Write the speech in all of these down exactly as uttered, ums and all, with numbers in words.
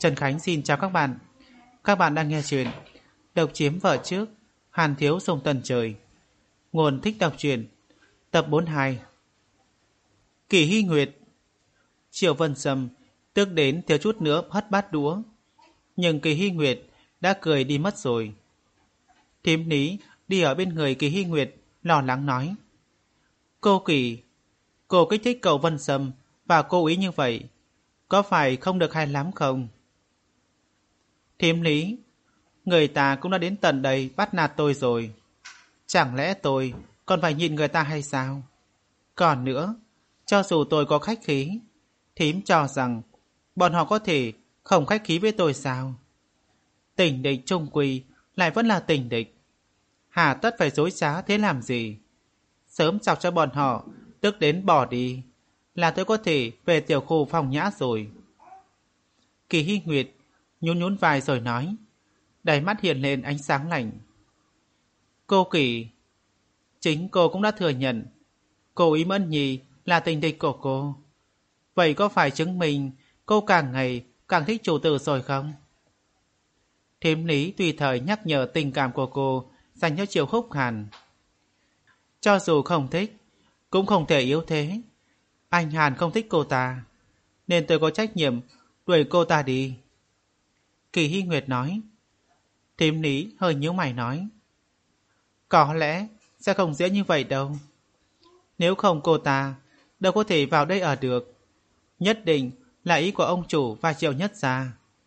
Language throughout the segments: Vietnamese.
Trần Khánh xin chào các bạn. Các bạn đang nghe chuyện Độc chiếm vợ trước, Hàn thiếu sông tần trời. Nguồn thích đọc truyện. Tập bốn mươi hai. Kỳ Hy Nguyệt. Triệu Vân Sâm tức đến thiếu chút nữa hất bát đũa, nhưng Kỳ Hy Nguyệt đã cười đi mất rồi. Thím Lý đi ở bên người Kỳ Hy Nguyệt, lo lắng nói: Cô Kỳ, cô kích thích cậu Vân Sâm và cố ý như vậy, có phải không được hay lắm không? Thím Lý, người ta cũng đã đến tận đây bắt nạt tôi rồi, chẳng lẽ tôi còn phải nhịn người ta hay sao? Còn nữa, cho dù tôi có khách khí, thím cho rằng bọn họ có thể không khách khí với tôi sao? Tình địch chung quy lại vẫn là tình địch, hà tất phải dối trá thế làm gì? Sớm chọc cho bọn họ tức đến bỏ đi, là tôi có thể về tiểu khu phòng nhã rồi. Kỳ Hy Nguyệt nhún nhún vai rồi nói, đáy mắt hiện lên ánh sáng lạnh. Cô Kỳ, chính cô cũng đã thừa nhận cô Ý Mẫn Nhi là tình địch của cô. Vậy có phải chứng minh cô càng ngày càng thích chủ tử rồi không? Thím Lý tùy thời nhắc nhở tình cảm của cô dành cho Triệu Húc Hàn. Cho dù không thích, cũng không thể yếu thế. Anh Hàn không thích cô ta, nên tôi có trách nhiệm đuổi cô ta đi. Kỳ Hy Nguyệt nói. Thím Lý hơi nhíu mày nói, có lẽ sẽ không dễ như vậy đâu. Nếu không cô ta đâu có thể vào đây ở được. Nhất định là ý của ông chủ và Triệu Nhất gia.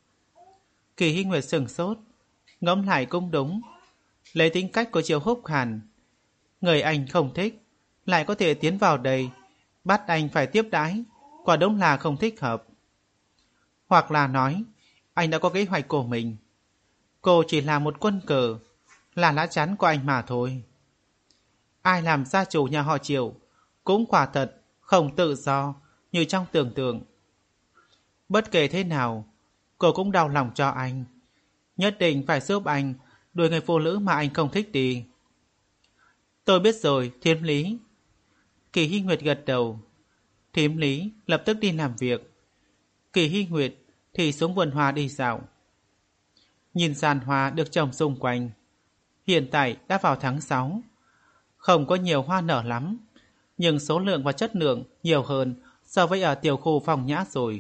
Kỳ Hy Nguyệt sừng sốt, ngẫm lại cũng đúng. Lấy tính cách của Triệu Húc Hàn, người anh không thích lại có thể tiến vào đây bắt anh phải tiếp đãi, quả đúng là không thích hợp. Hoặc là nói anh đã có kế hoạch của mình, cô chỉ là một quân cờ, là lá chắn của anh mà thôi. Ai làm gia chủ nhà họ Triệu cũng quả thật không tự do như trong tưởng tượng. Bất kể thế nào, cô cũng đau lòng cho anh, nhất định phải giúp anh đuổi người phụ nữ mà anh không thích đi. Tôi biết rồi, Thím Lý. Kỳ Hy Nguyệt gật đầu. Thím Lý lập tức đi làm việc. Kỳ Hy Nguyệt thì xuống vườn hoa đi dạo. Nhìn giàn hoa được trồng xung quanh. Hiện tại đã vào tháng sáu, không có nhiều hoa nở lắm, nhưng số lượng và chất lượng nhiều hơn so với ở tiểu khu phòng nhã rồi.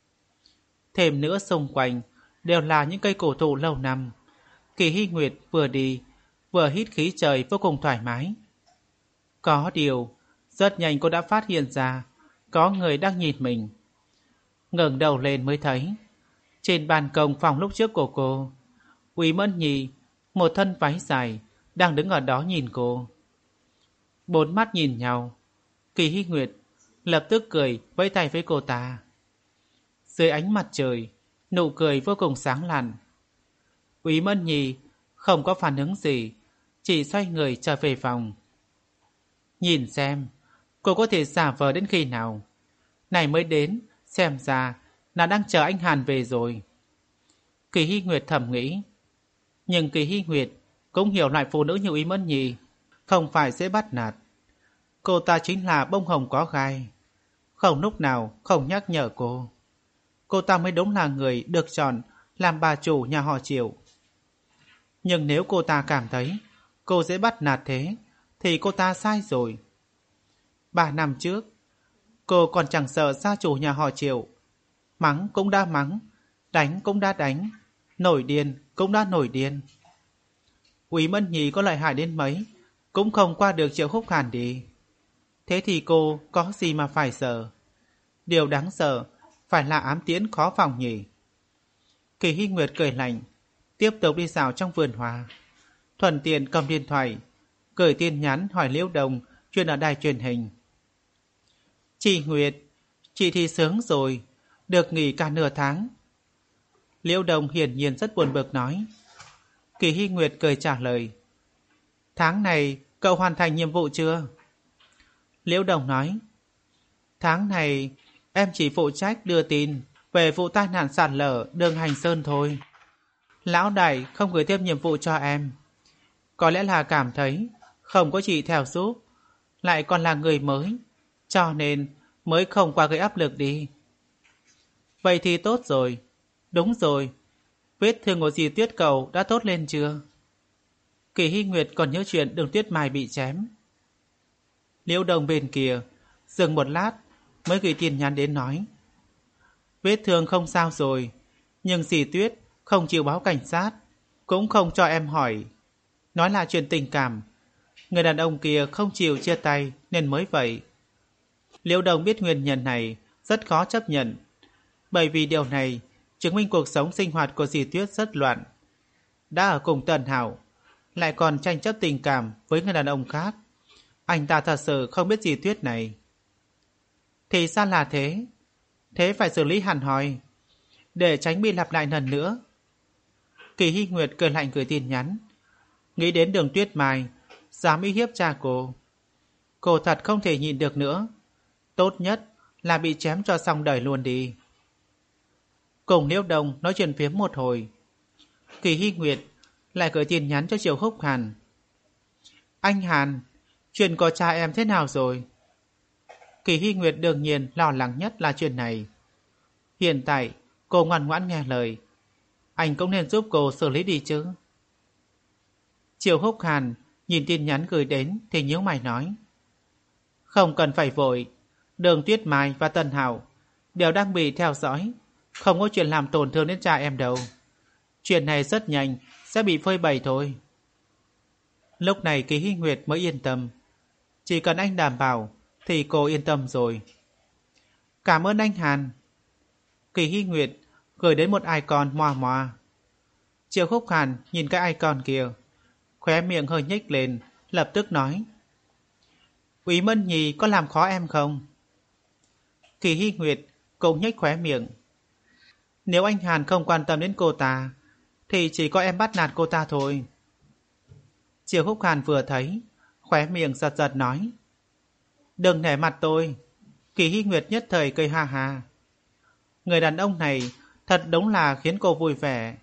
Thêm nữa xung quanh đều là những cây cổ thụ lâu năm. Kỳ Hy Nguyệt vừa đi vừa hít khí trời vô cùng thoải mái. Có điều, rất nhanh cô đã phát hiện ra có người đang nhìn mình. Ngẩng đầu lên mới thấy, trên ban công phòng lúc trước của cô, Úy Mẫn Nhi, một thân váy dài, đang đứng ở đó nhìn cô. Bốn mắt nhìn nhau, Kỳ Hy Nguyệt lập tức cười vẫy tay với cô ta. Dưới ánh mặt trời, nụ cười vô cùng sáng lạn. Úy Mẫn Nhi không có phản ứng gì, chỉ xoay người trở về phòng. Nhìn xem, cô có thể giả vờ đến khi nào. Này mới đến, xem ra là đang chờ anh Hàn về rồi. Kỳ Hy Nguyệt thầm nghĩ. Nhưng Kỳ Hy Nguyệt cũng hiểu loại phụ nữ như Úy Mẫn Nhi không phải dễ bắt nạt. Cô ta chính là bông hồng có gai, không lúc nào không nhắc nhở cô. Cô ta mới đúng là người được chọn làm bà chủ nhà họ Triệu. Nhưng nếu cô ta cảm thấy cô dễ bắt nạt thế, thì cô ta sai rồi. Ba năm trước, cô còn chẳng sợ gia chủ nhà họ Triệu. Mắng cũng đã mắng, đánh cũng đã đánh, nổi điên cũng đã nổi điên. Úy Mẫn Nhi có lợi hại đến mấy cũng không qua được Triệu Húc Hàn đi. Thế thì cô có gì mà phải sợ? Điều đáng sợ phải là ám tiễn khó phòng nhỉ. Kỳ Hy Nguyệt cười lạnh, tiếp tục đi dạo trong vườn hoa. Thuận tiện cầm điện thoại gửi tin nhắn hỏi Liễu Đồng chuyện ở đài truyền hình. Chị Nguyệt, chị thì sướng rồi, được nghỉ cả nửa tháng. Liễu Đồng hiển nhiên rất buồn bực nói. Kỳ Hy Nguyệt cười trả lời, tháng này cậu hoàn thành nhiệm vụ chưa? Liễu Đồng nói, tháng này em chỉ phụ trách đưa tin về vụ tai nạn sạt lở đường Hành Sơn thôi. Lão đại không gửi thêm nhiệm vụ cho em. Có lẽ là cảm thấy không có chị theo giúp, lại còn là người mới, cho nên mới không qua gây áp lực đi. Vậy thì tốt rồi. Đúng rồi, vết thương của dì Tuyết cậu đã tốt lên chưa? Kỳ Hy Nguyệt còn nhớ chuyện Đường Tuyết Mai bị chém. Liễu Đồng bên kia dừng một lát mới gửi tin nhắn đến nói: vết thương không sao rồi, nhưng dì Tuyết không chịu báo cảnh sát, cũng không cho em hỏi, nói là chuyện tình cảm. Người đàn ông kia không chịu chia tay nên mới vậy. Liễu Đồng biết nguyên nhân này rất khó chấp nhận, bởi vì điều này chứng minh cuộc sống sinh hoạt của dì Tuyết rất loạn. Đã ở cùng Tần Hạo, lại còn tranh chấp tình cảm với người đàn ông khác. Anh ta thật sự không biết dì Tuyết này. Thì sao là thế? Thế phải xử lý hẳn hoi, để tránh bị lặp lại lần nữa. Kỳ Hy Nguyệt cười lạnh gửi tin nhắn. Nghĩ đến Đường Tuyết Mai dám uy hiếp cha cô, cô thật không thể nhịn được nữa. Tốt nhất là bị chém cho xong đời luôn đi. Cùng Liễu Đồng nói chuyện phiếm một hồi, Kỳ Hy Nguyệt lại gửi tin nhắn cho Triệu Húc Hàn. Anh Hàn, chuyện của cha em thế nào rồi? Kỳ Hy Nguyệt đương nhiên lo lắng nhất là chuyện này. Hiện tại cô ngoan ngoãn nghe lời, anh cũng nên giúp cô xử lý đi chứ. Triệu Húc Hàn nhìn tin nhắn gửi đến thì nhíu mày nói: không cần phải vội, Đường Tuyết Mai và Tân Hạo đều đang bị theo dõi, không có chuyện làm tổn thương đến cha em đâu. Chuyện này rất nhanh sẽ bị phơi bày thôi. Lúc này Kỳ Hy Nguyệt mới yên tâm. Chỉ cần anh đảm bảo thì cô yên tâm rồi. Cảm ơn anh Hàn. Kỳ Hy Nguyệt gửi đến một icon moa moa. Triệu Khúc Hàn nhìn cái icon kia, khóe miệng hơi nhếch lên, lập tức nói: Úy Mân Nhi có làm khó em không? Kỳ Hy Nguyệt cũng nhếch khóe miệng. Nếu anh Hàn không quan tâm đến cô ta thì chỉ có em bắt nạt cô ta thôi. Triệu Khúc Hàn vừa thấy, khóe miệng giật giật nói: đừng nể mặt tôi. Kỳ Hy Nguyệt nhất thời cười ha ha. Người đàn ông này thật đúng là khiến cô vui vẻ.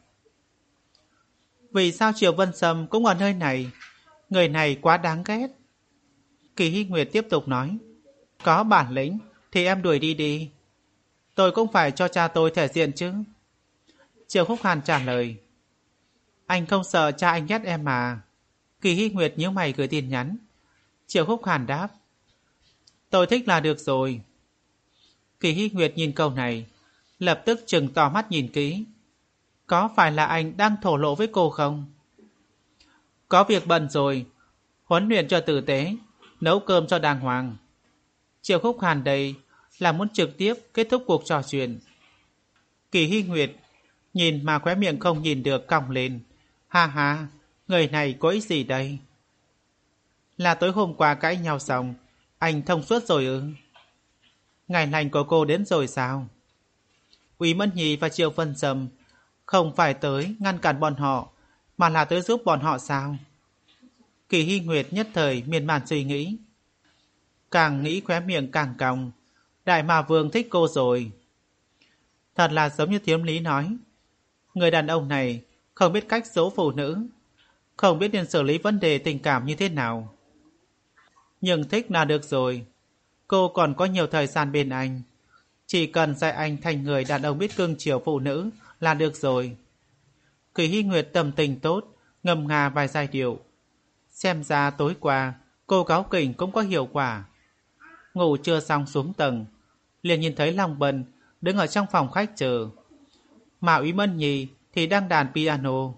Vì sao Triệu Vân Sâm cũng ở nơi này? Người này quá đáng ghét. Kỳ Hy Nguyệt tiếp tục nói: có bản lĩnh thì em đuổi đi đi. Tôi cũng phải cho cha tôi thể diện chứ. Triệu Khúc Hàn trả lời: anh không sợ cha anh ghét em mà. Kỳ Hy Nguyệt nhíu mày gửi tin nhắn. Triệu Khúc Hàn đáp: tôi thích là được rồi. Kỳ Hy Nguyệt nhìn câu này, lập tức trừng to mắt nhìn kỹ. Có phải là anh đang thổ lộ với cô không? Có việc bận rồi, huấn luyện cho tử tế, nấu cơm cho đàng hoàng. Triệu Khúc Hàn đây là muốn trực tiếp kết thúc cuộc trò chuyện. Kỳ Hy Nguyệt nhìn mà khóe miệng không nhìn được cong lên. Ha ha, người này có ý gì đây? Là tối hôm qua cãi nhau xong, anh thông suốt rồi ư? Ngày lành của cô đến rồi sao? Úy Mẫn Nhi và Triệu Vân Sâm không phải tới ngăn cản bọn họ, mà là tới giúp bọn họ sao? Kỳ Hy Nguyệt nhất thời miên man suy nghĩ. Càng nghĩ khóe miệng càng cong. Đại mà Vương thích cô rồi. Thật là giống như Thiếm Lý nói, người đàn ông này không biết cách dỗ phụ nữ, không biết nên xử lý vấn đề tình cảm như thế nào. Nhưng thích là được rồi. Cô còn có nhiều thời gian bên anh, chỉ cần dạy anh thành người đàn ông biết cưng chiều phụ nữ là được rồi. Kỳ Hy Nguyệt tâm tình tốt, ngâm nga vài giai điệu. Xem ra tối qua cô cáu kỉnh cũng có hiệu quả. Ngủ chưa xong xuống tầng, liền nhìn thấy Long Bân đứng ở trong phòng khách chờ, mà Úy Mân Nhi thì đang đàn piano.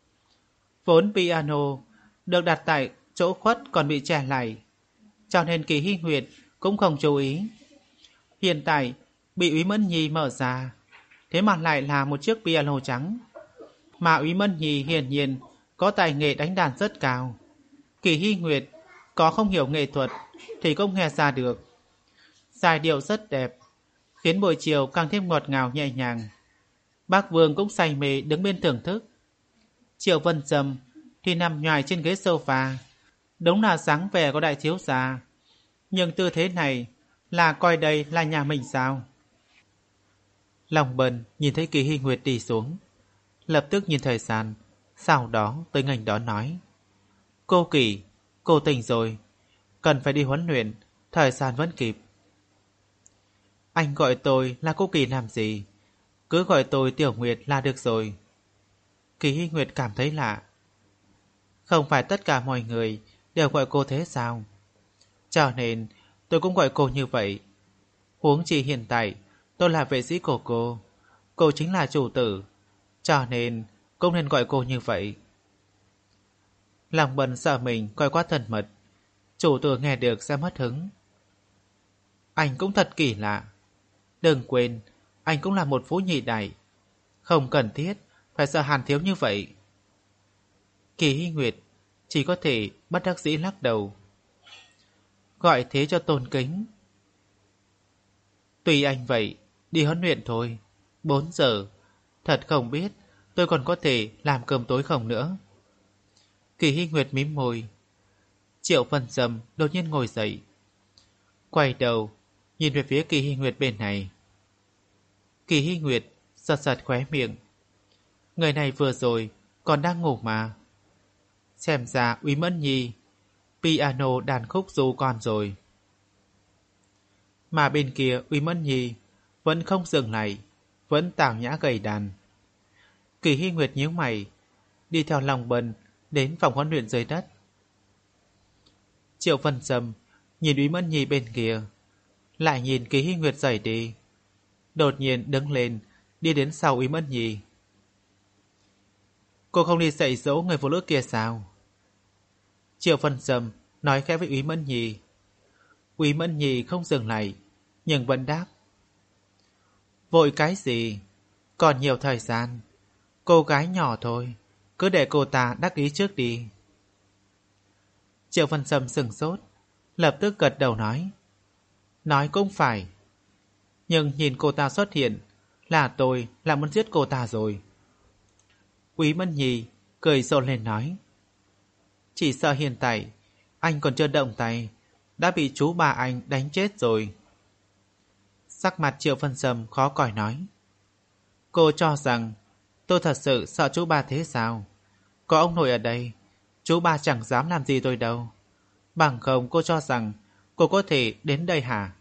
Vốn piano được đặt tại chỗ khuất còn bị che lại, cho nên Kỳ Hy Nguyệt cũng không chú ý. Hiện tại bị Úy Mân Nhi mở ra, thế mà lại là một chiếc piano trắng. Mà Úy Mân Nhi hiển nhiên có tài nghệ đánh đàn rất cao. Kỳ Hy Nguyệt có không hiểu nghệ thuật thì cũng nghe ra được. Giai điệu rất đẹp, khiến buổi chiều càng thêm ngọt ngào nhẹ nhàng. Bác Vương cũng say mê đứng bên thưởng thức. Triệu Vân Sâm thì nằm nhoài trên ghế sofa, đúng là dáng vẻ của đại thiếu gia. Nhưng tư thế này là coi đây là nhà mình sao? Long Bân nhìn thấy Kỳ Hy Nguyệt đi xuống, lập tức nhìn thời gian, sau đó tới ngành đó nói: cô Kỳ, cô tỉnh rồi, cần phải đi huấn luyện, thời gian vẫn kịp. Anh gọi tôi là cô Kỳ làm gì? Cứ gọi tôi Tiểu Nguyệt là được rồi. Kỳ Hy Nguyệt cảm thấy lạ. Không phải tất cả mọi người đều gọi cô thế sao? Cho nên tôi cũng gọi cô như vậy. Huống chi hiện tại tôi là vệ sĩ của cô. Cô chính là chủ tử. Cho nên cũng nên gọi cô như vậy. Lòng Bân sợ mình coi quá thân mật. Chủ tử nghe được sẽ mất hứng. Anh cũng thật kỳ lạ. Đừng quên, anh cũng là một phú nhị đại. Không cần thiết phải sợ Hàn thiếu như vậy. Kỳ Hy Nguyệt chỉ có thể bất đắc dĩ lắc đầu. Gọi thế cho tôn kính. Tùy anh vậy, đi huấn luyện thôi. Bốn giờ. Thật không biết tôi còn có thể làm cơm tối không nữa. Kỳ Hy Nguyệt mím môi. Triệu Vân Dâm đột nhiên ngồi dậy. Quay đầu nhìn về phía Kỳ Hy Nguyệt bên này. Kỳ Hy Nguyệt giật giật khóe miệng. Người này vừa rồi còn đang ngủ mà. Xem ra Úy Mẫn Nhi piano đàn khúc ru con rồi. Mà bên kia Úy Mẫn Nhi vẫn không dừng lại, vẫn tào nhã gầy đàn. Kỳ Hy Nguyệt nhíu mày, đi theo Long Bân đến phòng huấn luyện dưới đất. Triệu Vân Dâm nhìn Úy Mẫn Nhi bên kia, lại nhìn Kỳ Hy Nguyệt rời đi, đột nhiên đứng lên đi đến sau Úy Mẫn Nhi. Cô không đi dạy dỗ người phụ nữ kia sao? Triệu Vân Dâm nói khẽ với Úy Mẫn Nhi. Úy Mẫn Nhi không dừng lại, nhưng vẫn đáp. Vội cái gì? Còn nhiều thời gian. Cô gái nhỏ thôi, cứ để cô ta đắc ý trước đi. Triệu Vân Dâm sừng sốt, lập tức gật đầu nói. Nói cũng phải. Nhưng nhìn cô ta xuất hiện, là tôi là muốn giết cô ta rồi. Úy Mẫn Nhi cười rộ lên nói. Chỉ sợ hiện tại anh còn chưa động tay đã bị chú bà anh đánh chết rồi. Sắc mặt Triệu Vân Dâm khó coi nói. Cô cho rằng tôi thật sự sợ chú bà thế sao? Có ông nội ở đây, chú bà chẳng dám làm gì tôi đâu. Bằng không cô cho rằng cô có thể đến đây hả?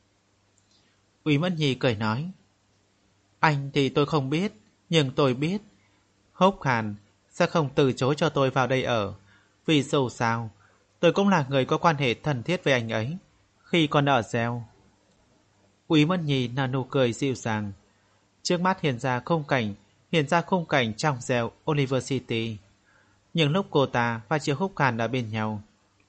Úy Mẫn Nhi cười nói. Anh thì tôi không biết, nhưng tôi biết Húc Hàn sẽ không từ chối cho tôi vào đây ở. Vì dù sao tôi cũng là người có quan hệ thân thiết với anh ấy khi còn ở Gieo. Úy Mẫn Nhi nở nụ cười dịu dàng. Trước mắt hiện ra khung cảnh hiện ra khung cảnh trong Gieo University. Nhưng lúc cô ta và Triệu Húc Hàn ở bên nhau,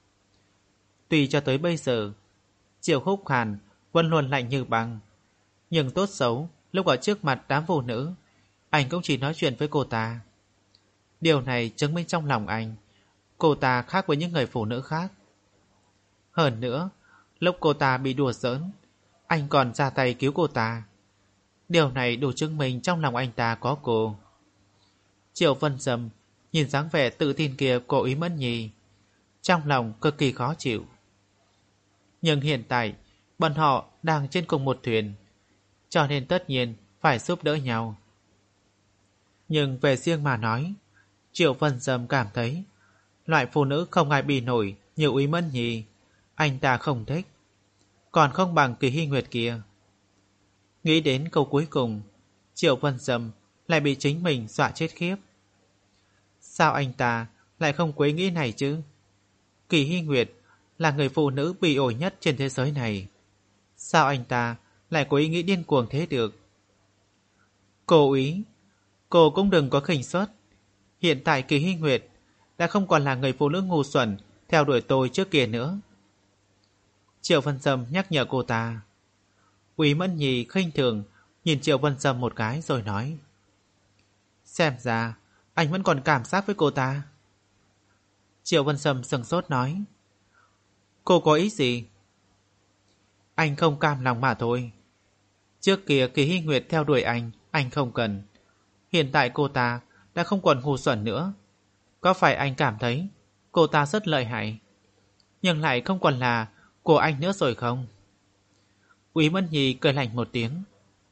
tuy cho tới bây giờ Triệu Húc Hàn vẫn luôn lạnh như băng, nhưng tốt xấu lúc ở trước mặt đám phụ nữ, anh cũng chỉ nói chuyện với cô ta. Điều này chứng minh trong lòng anh, cô ta khác với những người phụ nữ khác. Hơn nữa, lúc cô ta bị đùa giỡn, anh còn ra tay cứu cô ta. Điều này đủ chứng minh trong lòng anh ta có cô. Triệu Vân Dâm nhìn dáng vẻ tự tin kia của Úy Mẫn Nhi, trong lòng cực kỳ khó chịu. Nhưng hiện tại bọn họ đang trên cùng một thuyền, cho nên tất nhiên phải giúp đỡ nhau. Nhưng về riêng mà nói, Triệu Vân Dâm cảm thấy loại phụ nữ không ai bị nổi như Úy Mẫn Nhi anh ta không thích, còn không bằng Kỳ Hy Nguyệt kia. Nghĩ đến câu cuối cùng, Triệu Vân Dâm lại bị chính mình dọa chết khiếp. Sao anh ta lại không quấy nghĩ này chứ? Kỳ Hy Nguyệt là người phụ nữ bị ổi nhất trên thế giới này. Sao anh ta lại có ý nghĩ điên cuồng thế được? Cô Úy, cô cũng đừng có khinh suất. Hiện tại Kỳ Hy Nguyệt đã không còn là người phụ nữ ngu xuẩn theo đuổi tôi trước kia nữa. Triệu Vân Dâm nhắc nhở cô ta. Úy Mẫn Nhi khinh thường nhìn Triệu Vân Dâm một cái rồi nói. Xem ra anh vẫn còn cảm giác với cô ta. Triệu Vân Dâm sừng sốt nói. Cô có ý gì? Anh không cam lòng mà thôi. Trước kia Kỳ Hy Nguyệt theo đuổi anh, anh không cần. Hiện tại cô ta đã không còn ngu xuẩn nữa. Có phải anh cảm thấy cô ta rất lợi hại, nhưng lại không còn là của anh nữa rồi không? Úy Mẫn Nhi cười lạnh một tiếng.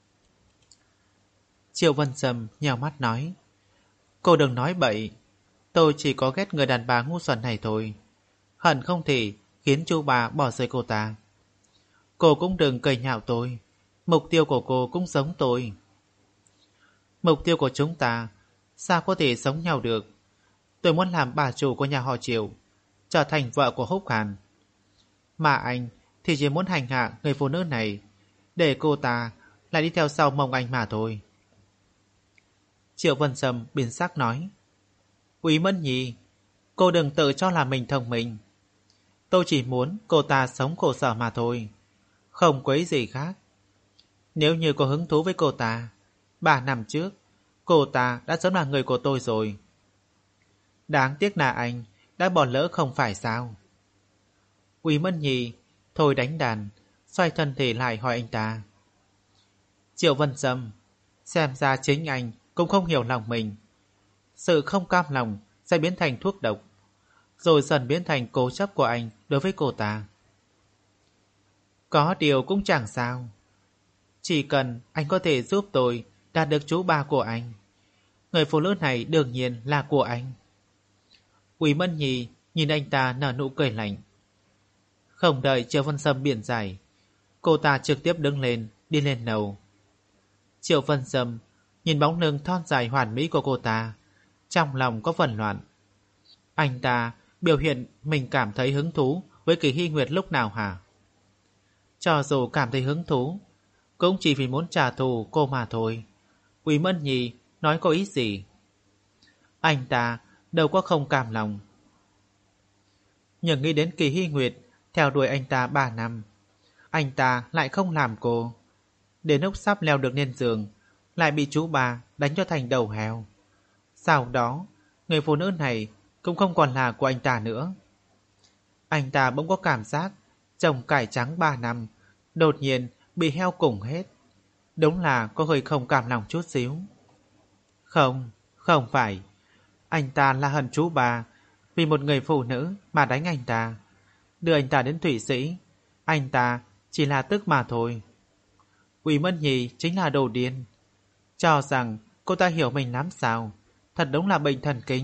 Triệu Vân Dâm nhào mắt nói. Cô đừng nói bậy. Tôi chỉ có ghét người đàn bà ngu xuẩn này thôi. Hận không thể khiến chú bà bỏ rơi cô ta. Cô cũng đừng cười nhạo tôi. Mục tiêu của cô cũng giống tôi. Mục tiêu của chúng ta sao có thể sống nhau được? Tôi muốn làm bà chủ của nhà họ Triệu, trở thành vợ của Húc Hàn. Mà anh thì chỉ muốn hành hạ người phụ nữ này, để cô ta lại đi theo sau mông anh mà thôi. Triệu Vân Sâm biến sắc nói: Quý Mẫn Nhi, cô đừng tự cho là mình thông minh. Tôi chỉ muốn cô ta sống khổ sở mà thôi, không quấy gì khác. Nếu như có hứng thú với cô ta, ba năm trước cô ta đã sớm là người của tôi rồi. Đáng tiếc là anh đã bỏ lỡ không phải sao? Quý Mẫn Nhi thôi đánh đàn, xoay thân thể lại hỏi anh ta. Triệu Vân Sâm, xem ra chính anh cũng không hiểu lòng mình. Sự không cam lòng sẽ biến thành thuốc độc, rồi dần biến thành cố chấp của anh đối với cô ta. Có điều cũng chẳng sao. Chỉ cần anh có thể giúp tôi đạt được chú ba của anh, người phụ nữ này đương nhiên là của anh. Quý Mẫn Nhi nhìn anh ta nở nụ cười lạnh. Không đợi Triệu Vân Sâm biện giải, cô ta trực tiếp đứng lên, đi lên lầu. Triệu Vân Sâm nhìn bóng lưng thon dài hoàn mỹ của cô ta, trong lòng có phần loạn. Anh ta biểu hiện mình cảm thấy hứng thú với Kỳ Hy Nguyệt lúc nào hả? Cho dù cảm thấy hứng thú, cũng chỉ vì muốn trả thù cô mà thôi. Quý Mẫn Nhi nói có ý gì? Anh ta đâu có không cam lòng. Nhưng nghĩ đến Kỳ Hy Nguyệt theo đuổi anh ta ba năm, anh ta lại không làm cô. Đến lúc sắp leo được lên giường, lại bị chú bà đánh cho thành đầu heo. Sau đó, người phụ nữ này cũng không còn là của anh ta nữa. Anh ta bỗng có cảm giác trồng cải trắng ba năm, đột nhiên bị heo cùng hết. Đúng là có hơi không cảm lòng chút xíu. Không, không phải. Anh ta là hận chú bà vì một người phụ nữ mà đánh anh ta, đưa anh ta đến Thụy Sĩ. Anh ta chỉ là tức mà thôi. Quý Mẫn Nhi chính là đồ điên, cho rằng cô ta hiểu mình lắm sao? Thật đúng là bệnh thần kinh.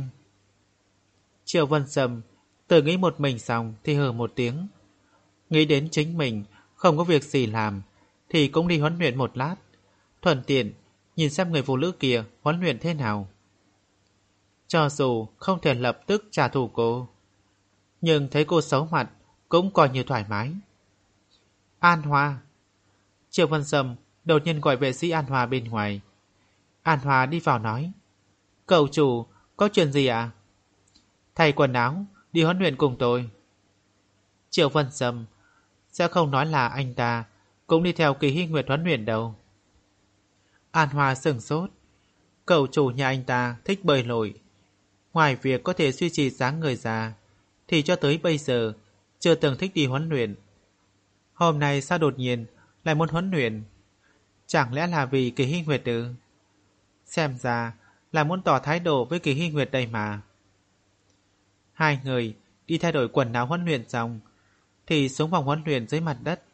Triệu Vân Sâm tự nghĩ một mình xong thì hừ một tiếng. Nghĩ đến chính mình không có việc gì làm thì cũng đi huấn luyện một lát, thuận tiện nhìn xem người phụ nữ kia huấn luyện thế nào. Cho dù không thể lập tức trả thù cô, nhưng thấy cô xấu mặt cũng coi như thoải mái. An Hoa. Triệu Vân Sâm đột nhiên gọi vệ sĩ An Hoa bên ngoài. An Hoa đi vào nói: Cậu chủ, có chuyện gì ạ? À? Thay quần áo, đi huấn luyện cùng tôi. Triệu Vân Sâm sẽ không nói là anh ta cũng đi theo Kỳ Hy Nguyệt huấn luyện đâu. An Hoa sửng sốt. Cậu chủ nhà anh ta thích bơi lội, ngoài việc có thể duy trì dáng người già, thì cho tới bây giờ chưa từng thích đi huấn luyện. Hôm nay sao đột nhiên lại muốn huấn luyện? Chẳng lẽ là vì Kỳ Hy Nguyệt ư? Xem ra là muốn tỏ thái độ với Kỳ Hy Nguyệt đây mà. Hai người đi thay đổi quần áo huấn luyện xong thì xuống phòng huấn luyện dưới mặt đất.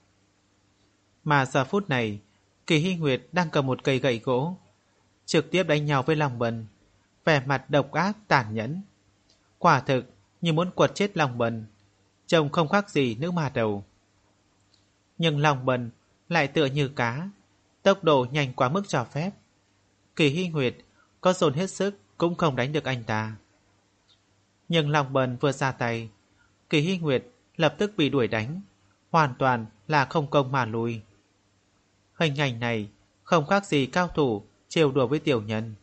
Mà giờ phút này Kỳ Hy Nguyệt đang cầm một cây gậy gỗ, trực tiếp đánh nhau với Long Bân, vẻ mặt độc ác tàn nhẫn. Quả thực như muốn quật chết Long Bân, trông không khác gì nữ ma đầu. Nhưng Long Bân lại tựa như cá, tốc độ nhanh quá mức cho phép. Kỳ Hy Nguyệt có dồn hết sức cũng không đánh được anh ta. Nhưng Long Bân vừa ra tay, Kỳ Hy Nguyệt lập tức bị đuổi đánh, hoàn toàn là không công mà lui. Hình ảnh này không khác gì cao thủ trêu đùa với tiểu nhân.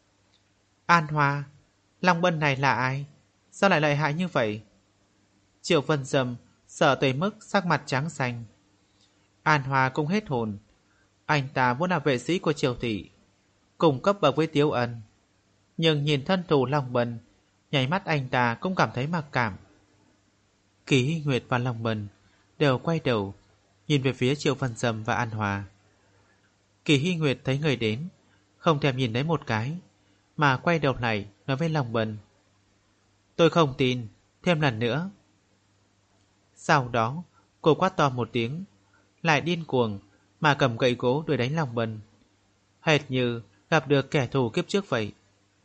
An Hoa, Long Bân này là ai? Sao lại lợi hại như vậy? Triệu Vân Sâm sợ tới mức sắc mặt trắng xanh. An Hoa cũng hết hồn. Anh ta vốn là vệ sĩ của Triều thị, cùng cấp bậc với Tiếu Ân, nhưng nhìn thân thủ Long Bân, nháy mắt anh ta cũng cảm thấy mặc cảm. Kỳ Hy Nguyệt và Long Bân đều quay đầu nhìn về phía Triệu Vân Sâm và An Hoa. Kỳ Hy Nguyệt thấy người đến, không thèm nhìn lấy một cái, mà quay đầu lại nói với Long Bân: Tôi không tin, thêm lần nữa. Sau đó cô quát to một tiếng, lại điên cuồng mà cầm gậy gỗ đuổi đánh Long Bân, hệt như gặp được kẻ thù kiếp trước vậy.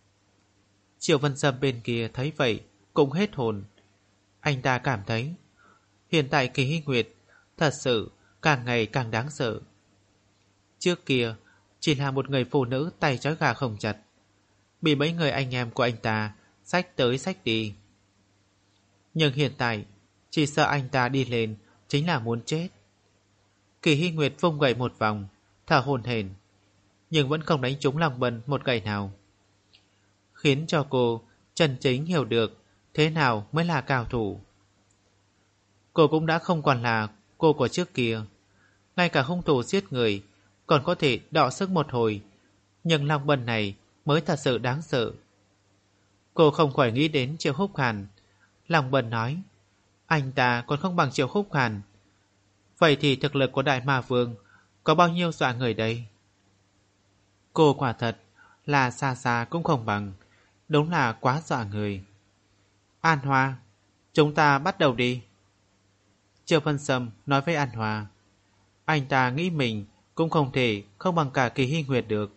Triệu Vân Sâm bên kia thấy vậy cũng hết hồn. Anh ta cảm thấy hiện tại Kỳ Hy Nguyệt thật sự càng ngày càng đáng sợ. Trước kia chỉ là một người phụ nữ tay trói gà không chặt, bị mấy người anh em của anh ta xách tới xách đi. Nhưng hiện tại, chỉ sợ anh ta đi lên chính là muốn chết. Kỳ Hy Nguyệt vung gậy một vòng, thở hổn hển, nhưng vẫn không đánh trúng Long Bân một gậy nào, khiến cho cô chân chính hiểu được thế nào mới là cao thủ. Cô cũng đã không còn là cô của trước kia, ngay cả hung thủ giết người còn có thể đọ sức một hồi, nhưng Long Bân này mới thật sự đáng sợ. Cô không khỏi nghĩ đến Triệu Húc Hàn. Long Bân nói, anh ta còn không bằng Triệu Húc Hàn. Vậy thì thực lực của Đại Ma Vương có bao nhiêu dọa người đây? Cô quả thật là xa xa cũng không bằng, đúng là quá dọa người. An Hoa, chúng ta bắt đầu đi. Triệu Vân Sâm nói với An Hoa. Anh ta nghĩ mình cũng không thể không bằng cả Kỳ Hy Nguyệt được.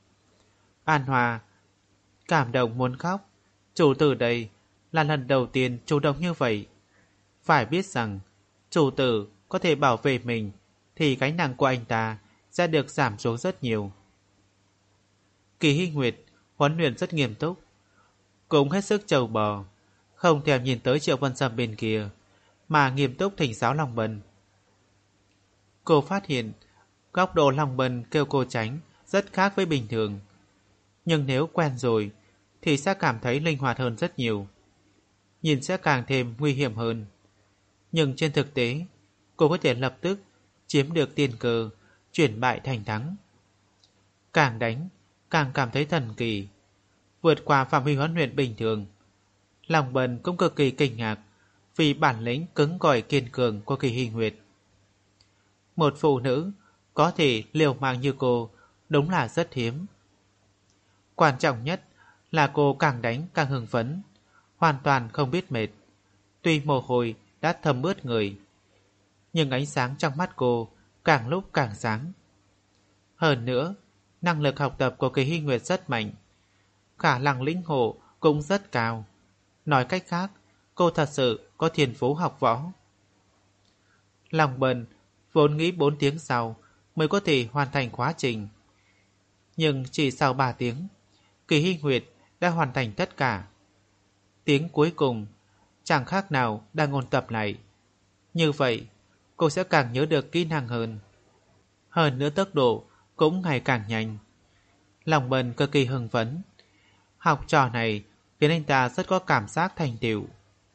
An Hoa cảm động muốn khóc. Chủ tử đây là lần đầu tiên chủ động như vậy. Phải biết rằng chủ tử có thể bảo vệ mình thì gánh nặng của anh ta sẽ được giảm xuống rất nhiều. Kỳ Hy Nguyệt huấn luyện rất nghiêm túc, cũng hết sức trâu bò, không thèm nhìn tới Triệu Vân Sâm bên kia, mà nghiêm túc thỉnh giáo Long Bân. Cô phát hiện góc độ Long Bân kêu cô tránh rất khác với bình thường, nhưng nếu quen rồi thì sẽ cảm thấy linh hoạt hơn rất nhiều, nhìn sẽ càng thêm nguy hiểm hơn. Nhưng trên thực tế, cô có thể lập tức chiếm được tiên cơ, chuyển bại thành thắng. Càng đánh, càng cảm thấy thần kỳ, vượt qua phạm vi huấn luyện bình thường. Long Bân cũng cực kỳ kinh ngạc vì bản lĩnh cứng cỏi kiên cường của Kỳ Hy Nguyệt. Một phụ nữ có thể liều mạng như cô đúng là rất hiếm. Quan trọng nhất là cô càng đánh càng hưng phấn, hoàn toàn không biết mệt. Tuy mồ hôi đã thấm ướt người, nhưng ánh sáng trong mắt cô càng lúc càng sáng. Hơn nữa, năng lực học tập của Kỳ Hy Nguyệt rất mạnh, khả năng lĩnh ngộ cũng rất cao. Nói cách khác, cô thật sự có thiên phú học võ. Long Bân vốn nghĩ bốn tiếng sau mới có thể hoàn thành quá trình, nhưng chỉ sau ba tiếng, Kỳ Hy Nguyệt đã hoàn thành tất cả. Tiếng cuối cùng chẳng khác nào đang ôn tập lại. Như vậy, cô sẽ càng nhớ được kỹ năng hơn. Hơn nữa tốc độ cũng ngày càng nhanh. Long Bân cực kỳ hưng phấn. Học trò này khiến anh ta rất có cảm giác thành tựu.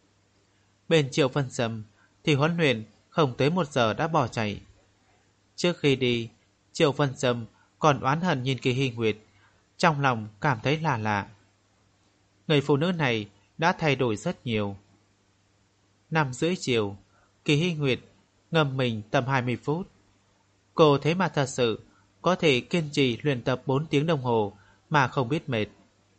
Bên Triệu Vân Sâm thì huấn luyện không tới một giờ đã bỏ chạy. Trước khi đi, Triệu Vân Sâm còn oán hận nhìn Kỳ Hy Nguyệt, trong lòng cảm thấy lạ lạ. Người phụ nữ này đã thay đổi rất nhiều. Năm rưỡi chiều, Kỳ Hy Nguyệt ngâm mình tầm hai mươi phút. Cô thế mà thật sự có thể kiên trì luyện tập bốn tiếng đồng hồ mà không biết mệt.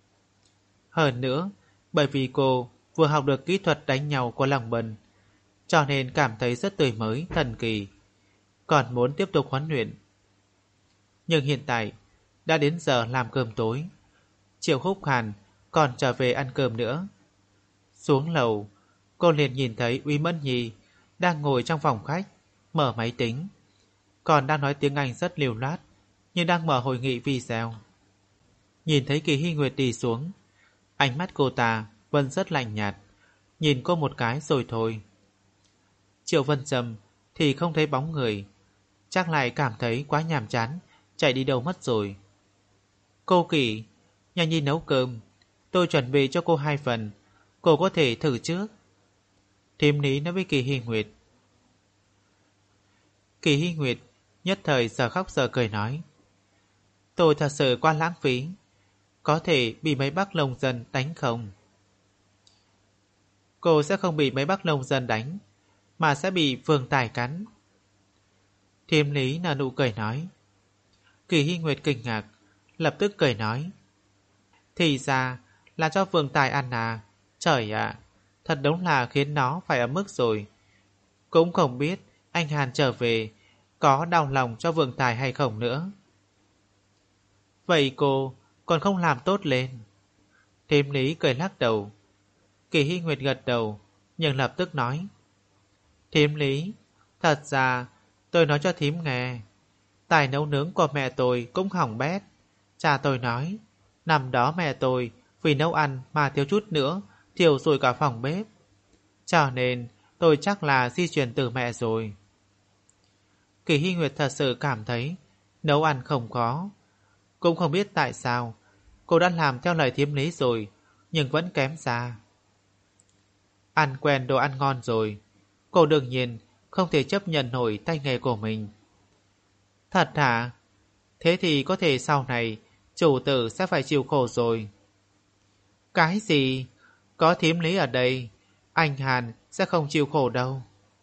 Hơn nữa, bởi vì cô vừa học được kỹ thuật đánh nhau của Long Bân, cho nên cảm thấy rất tươi mới, thần kỳ, còn muốn tiếp tục huấn luyện. Nhưng hiện tại đã đến giờ làm cơm tối, Triệu Húc Hàn còn trở về ăn cơm nữa. Xuống lầu, cô liền nhìn thấy Uy Mẫn Nhi đang ngồi trong phòng khách, mở máy tính, còn đang nói tiếng Anh rất liều loát, nhưng đang mở hội nghị video. Nhìn thấy Kỳ Hy Nguyệt đi xuống, ánh mắt cô ta vẫn rất lạnh nhạt, nhìn cô một cái rồi thôi. Triệu Vân Sâm thì không thấy bóng người, chắc lại cảm thấy quá nhàm chán, chạy đi đâu mất rồi. Cô Kỳ, nhanh đi nấu cơm, tôi chuẩn bị cho cô hai phần, cô có thể thử trước. Thím Lý nói với Kỳ Hy Nguyệt. Kỳ Hy Nguyệt nhất thời giờ khóc giờ cười nói, tôi thật sự quá lãng phí, có thể bị mấy bác nông dân đánh không? Cô sẽ không bị mấy bác nông dân đánh, mà sẽ bị Vương Tài cắn. Thím Lý nở nụ cười nói. Kỳ Hy Nguyệt kinh ngạc, lập tức cười nói, thì ra là cho Vương Tài ăn à? Trời ạ, thật đúng là khiến nó phải ở mức rồi. Cũng không biết anh Hàn trở về có đau lòng cho Vương Tài hay không nữa. Vậy cô còn không làm tốt lên? Thím Lý cười lắc đầu. Kỳ Hy Nguyệt gật đầu, nhưng lập tức nói, thím Lý, thật ra tôi nói cho thím nghe, Tài nấu nướng của mẹ tôi cũng hỏng bét. Cha tôi nói, năm đó mẹ tôi vì nấu ăn mà thiếu chút nữa thiêu rụi cả phòng bếp. Cho nên tôi chắc là di truyền từ mẹ rồi. Kỳ Hy Nguyệt thật sự cảm thấy nấu ăn không khó. Cũng không biết tại sao cô đã làm theo lời thiếm lý rồi, nhưng vẫn kém xa. Ăn quen đồ ăn ngon rồi, cô đương nhiên không thể chấp nhận nổi tay nghề của mình. Thật hả? Thế thì có thể sau này chủ tử sẽ phải chịu khổ rồi. Cái gì? Có thiếm lý ở đây, anh Hàn sẽ không chịu khổ đâu.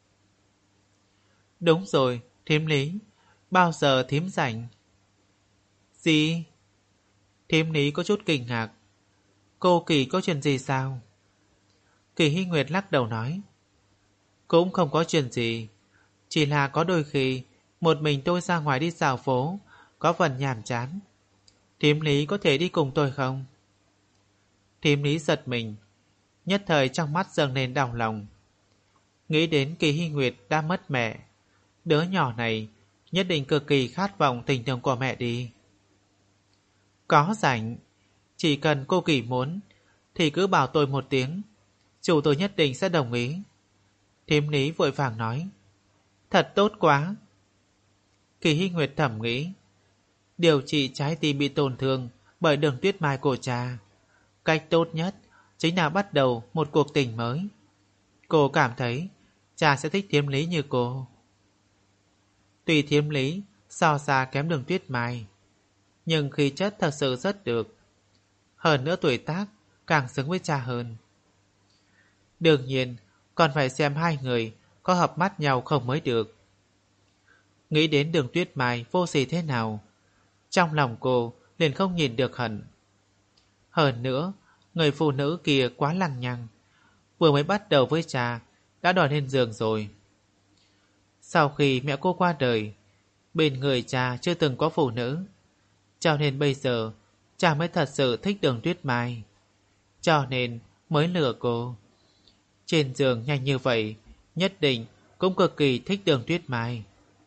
Đúng rồi, thiếm lý. Bao giờ thím rảnh? Gì? Thiếm lý có chút kinh ngạc. Cô Kỳ có chuyện gì sao? Kỳ Hy Nguyệt lắc đầu nói. Cũng không có chuyện gì. Chỉ là có đôi khi một mình tôi ra ngoài đi dạo phố có phần nhàm chán. Thiếm lý có thể đi cùng tôi không? Thiếm lý giật mình, nhất thời trong mắt dâng lên đau lòng. Nghĩ đến Kỳ Hy Nguyệt đã mất mẹ, đứa nhỏ này nhất định cực kỳ khát vọng tình thương của mẹ đi. Có rảnh, chỉ cần cô Kỳ muốn thì cứ bảo tôi một tiếng, chủ tôi nhất định sẽ đồng ý. Thiếm lý vội vàng nói. Thật tốt quá. Kỳ Hy Nguyệt thầm nghĩ, điều trị trái tim bị tổn thương bởi đường tuyết mai của cha, cách tốt nhất chính là bắt đầu một cuộc tình mới. Cô cảm thấy cha sẽ thích thiếm lý như cô. Tuy thiếm lý so xa kém đường tuyết mai, nhưng khí chất thật sự rất được. Hơn nữa tuổi tác càng xứng với cha hơn. Đương nhiên còn phải xem hai người có hợp mắt nhau không mới được. Nghĩ đến đường tuyết mai vô sỉ thế nào, trong lòng cô liền không nhìn được hận. Hơn nữa, người phụ nữ kia quá lằng nhằng, vừa mới bắt đầu với cha đã đòi lên giường rồi. Sau khi mẹ cô qua đời, bên người cha chưa từng có phụ nữ, cho nên bây giờ cha mới thật sự thích đường tuyết mai, cho nên mới lừa cô. Trên giường nhanh như vậy, nhất định cũng cực kỳ thích đường tuyết mai.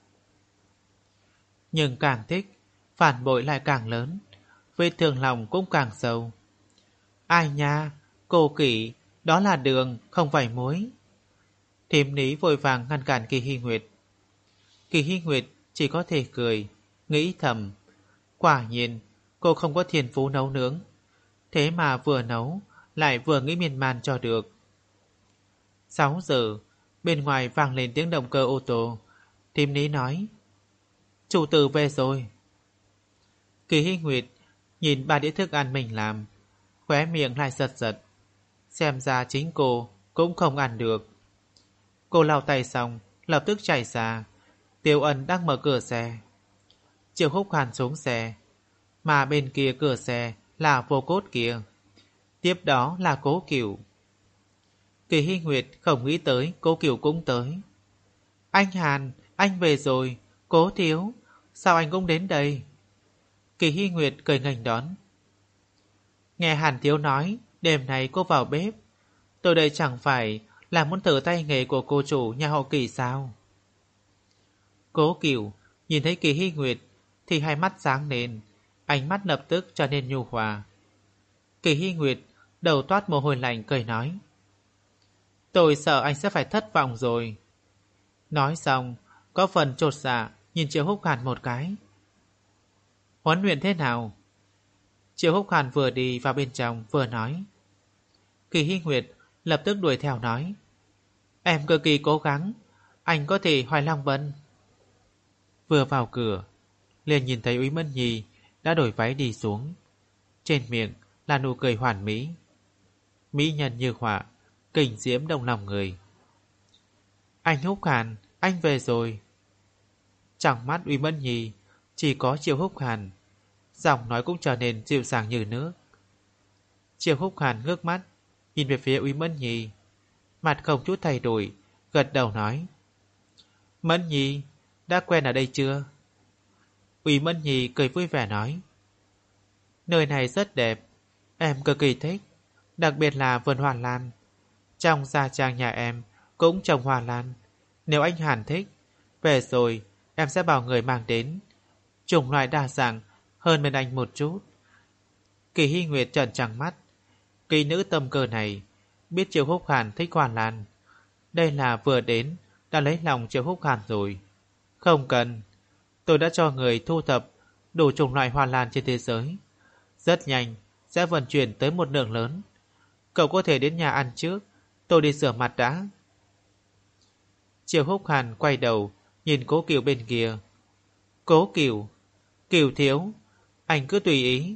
Nhưng càng thích, phản bội lại càng lớn, vết thương lòng cũng càng sâu. Ai nha, cô Kỷ, đó là đường, không phải muối. Thiếm lý vội vàng ngăn cản Kỳ Hy Nguyệt. Kỳ Hy Nguyệt chỉ có thể cười, nghĩ thầm. Quả nhiên, cô không có thiên phú nấu nướng, thế mà vừa nấu, lại vừa nghĩ miên man cho được. Sáu giờ, bên ngoài vang lên tiếng động cơ ô tô. Thiếm lý nói, chủ tử về rồi. Kỳ Hy Nguyệt nhìn ba đĩa thức ăn mình làm, khóe miệng lại giật giật. Xem ra chính cô cũng không ăn được. Cô lau tay xong, lập tức chạy ra. Tiêu Ân đang mở cửa xe. Triệu Húc Hàn xuống xe, mà bên kia cửa xe là Vô Cốt kia, tiếp đó là Cố Cửu. Kỳ Hy Nguyệt không nghĩ tới Cố Cửu cũng tới. Anh Hàn, anh về rồi. Cố thiếu, sao anh cũng đến đây? Kỳ Hy Nguyệt cười nghênh đón. Nghe Hàn thiếu nói đêm nay cô vào bếp, tôi đây chẳng phải là muốn thử tay nghề của cô chủ nhà họ Kỳ sao? Cố Cửu nhìn thấy Kỳ Hy Nguyệt thì hai mắt sáng lên, ánh mắt lập tức trở nên nhu hòa. Kỳ Hy Nguyệt đầu toát mồ hôi lạnh cười nói, tôi sợ anh sẽ phải thất vọng rồi. Nói xong, có phần chột dạ nhìn Triệu Húc Hàn một cái. Huấn luyện thế nào? Triệu Húc Hàn vừa đi vào bên trong vừa nói. Kỳ Hy Nguyệt lập tức đuổi theo nói, em cực kỳ cố gắng, anh có thể hỏi Long Vân. Vừa vào cửa, liền nhìn thấy Úy Mân Nhi đã đổi váy đi xuống, trên miệng là nụ cười hoàn mỹ, mỹ nhân như họa, kinh diễm động lòng người. Anh Húc Hàn, anh về rồi. Trong mắt Úy Mân Nhi chỉ có Triệu Húc Hàn, giọng nói cũng trở nên dịu dàng như nước. Triệu Húc Hàn ngước mắt nhìn về phía Úy Mân Nhi, mặt không chút thay đổi, gật đầu nói, Mân Nhi, đã quen ở đây chưa? Úy Mân Nhi cười vui vẻ nói, nơi này rất đẹp, em cực kỳ thích, đặc biệt là vườn hoa lan. Trong gia trang nhà em cũng trồng hoa lan. Nếu anh Hàn thích, về rồi em sẽ bảo người mang đến, chủng loại đa dạng hơn bên anh một chút. Kỳ Hy Nguyệt trợn trắng mắt. Kỳ nữ tâm cơ này biết Triệu Húc Hàn thích Hoa Lan. Đây là vừa đến đã lấy lòng Triệu Húc Hàn rồi. Không cần, tôi đã cho người thu thập đủ chủng loại hoa lan trên thế giới. Rất nhanh sẽ vận chuyển tới một lượng lớn. Cậu có thể đến nhà ăn trước, tôi đi rửa mặt đã. Triệu Húc Hàn quay đầu nhìn Cố Kiều bên kia. Cố Kiều, Kiều thiếu, anh cứ tùy ý.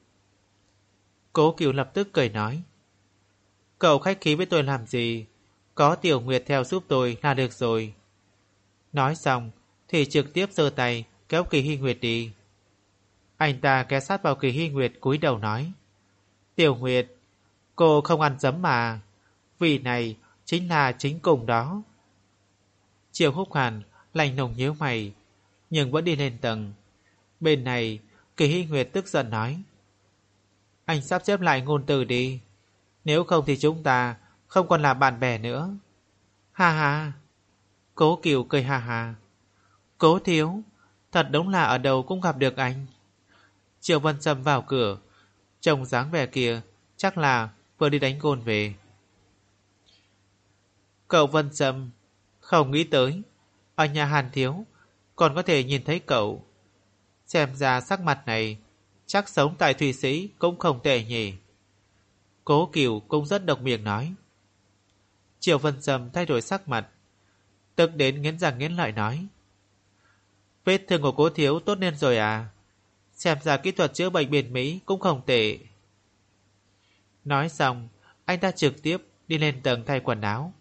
Cố Kiều lập tức cười nói. Cậu khách khí với tôi làm gì? Có Tiểu Nguyệt theo giúp tôi là được rồi. Nói xong thì trực tiếp giơ tay kéo Kỳ Hy Nguyệt đi. Anh ta ghé sát vào Kỳ Hy Nguyệt cúi đầu nói. Tiểu Nguyệt, cô không ăn dấm mà. Vị này chính là chính cùng đó. Triệu Húc Hàn lạnh lùng nhíu mày, nhưng vẫn đi lên tầng. Bên này Kỳ Hy Nguyệt tức giận nói. Anh sắp xếp lại ngôn từ đi. Nếu không thì chúng ta không còn là bạn bè nữa. Ha ha. Cố Kiều cười ha ha. Cố thiếu, thật đúng là ở đâu cũng gặp được anh. Triệu Vân Sâm vào cửa, trông dáng vẻ kia chắc là vừa đi đánh gôn về. Cậu Vân Sâm, không nghĩ tới ở nhà Hàn thiếu còn có thể nhìn thấy cậu. Xem ra sắc mặt này chắc sống tại Thụy Sĩ cũng không tệ nhỉ. Cố Kiều cũng rất độc miệng nói. Triệu Vân Sâm thay đổi sắc mặt, tức đến nghiến răng nghiến lợi nói. Vết thương của Cố thiếu tốt nên rồi à? Xem ra kỹ thuật chữa bệnh bên Mỹ cũng không tệ. Nói xong, anh ta trực tiếp đi lên tầng thay quần áo.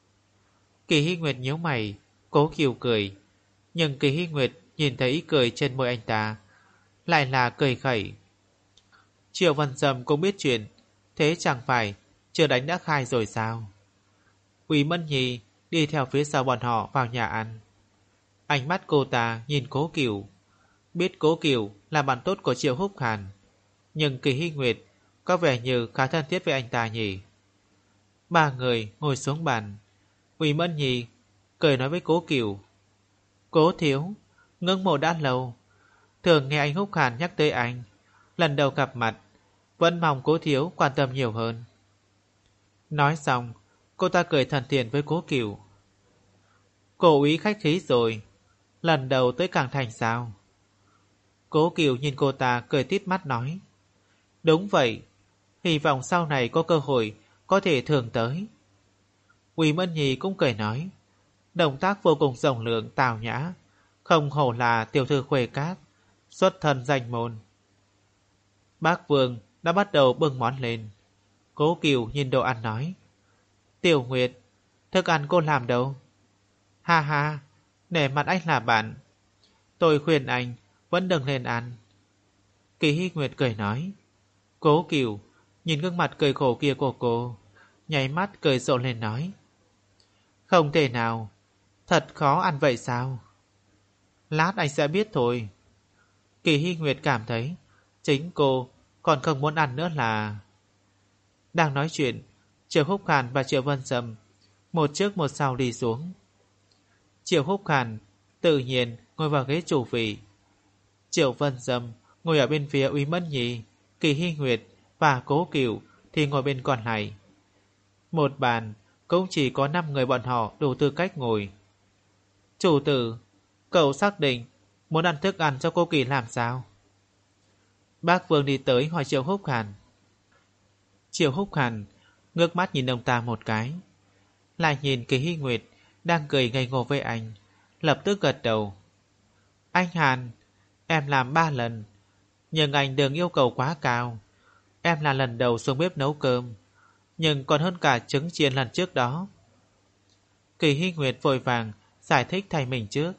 Kỳ Hy Nguyệt nhíu mày, Cố Kiều cười, nhưng Kỳ Hy Nguyệt nhìn thấy ý cười trên môi anh ta, lại là cười khẩy. Triệu Văn Sâm cũng biết chuyện, thế chẳng phải chưa đánh đã khai rồi sao? Quý Mẫn Nhi đi theo phía sau bọn họ vào nhà ăn. Ánh mắt cô ta nhìn Cố Kiều, biết Cố Kiều là bạn tốt của Triệu Húc Hàn, nhưng Kỳ Hy Nguyệt có vẻ như khá thân thiết với anh ta nhỉ. Ba người ngồi xuống bàn. Quý Mẫn Nhi cười nói với Cố Kiều. Cố thiếu, ngưỡng mộ đã lâu, thường nghe anh Húc Hàn nhắc tới anh, lần đầu gặp mặt, vẫn mong Cố thiếu quan tâm nhiều hơn. Nói xong, cô ta cười thân thiện với Cố Kiều. Cố úy khách khí rồi, lần đầu tới Cảng Thành sao? Cố Kiều nhìn cô ta cười tít mắt nói. Đúng vậy, hy vọng sau này có cơ hội có thể thường tới. Quý Mẫn Nhi cũng cười nói. Động tác vô cùng rộng lượng tào nhã, không hổ là tiểu thư Khuê Các, xuất thân danh môn. Bác Vương đã bắt đầu bưng món lên. Cố Kiều nhìn đồ ăn nói. Tiểu Nguyệt, thức ăn cô làm đâu? Ha ha, để mặt anh là bạn, tôi khuyên anh vẫn đừng lên ăn. Kỳ Hy Nguyệt cười nói. Cố Kiều nhìn gương mặt cười khổ kia của cô, nháy mắt cười rộ lên nói. Không thể nào, thật khó ăn vậy sao? Lát anh sẽ biết thôi. Kỳ Hy Nguyệt cảm thấy chính cô còn không muốn ăn nữa là... Đang nói chuyện, Triệu Húc Hàn và Triệu Vân Sâm một trước một sau đi xuống. Triệu Húc Hàn tự nhiên ngồi vào ghế chủ vị. Triệu Vân Sâm ngồi ở bên phía Úy Mẫn Nhi, Kỳ Hy Nguyệt và Cố Kiều thì ngồi bên còn lại. Một bàn cũng chỉ có năm người bọn họ đủ tư cách ngồi. Chủ tử, cậu xác định muốn ăn thức ăn cho cô Kỳ làm sao? Bác Vương đi tới hỏi Triệu Húc Hàn. Triệu Húc Hàn ngước mắt nhìn ông ta một cái, lại nhìn Kỳ Hy Nguyệt đang cười ngây ngô với anh, lập tức gật đầu. Anh Hàn, em làm ba lần, nhưng anh đừng yêu cầu quá cao. Em là lần đầu xuống bếp nấu cơm, nhưng còn hơn cả trứng chiên lần trước đó. Kỳ Hy Nguyệt vội vàng giải thích thay mình trước.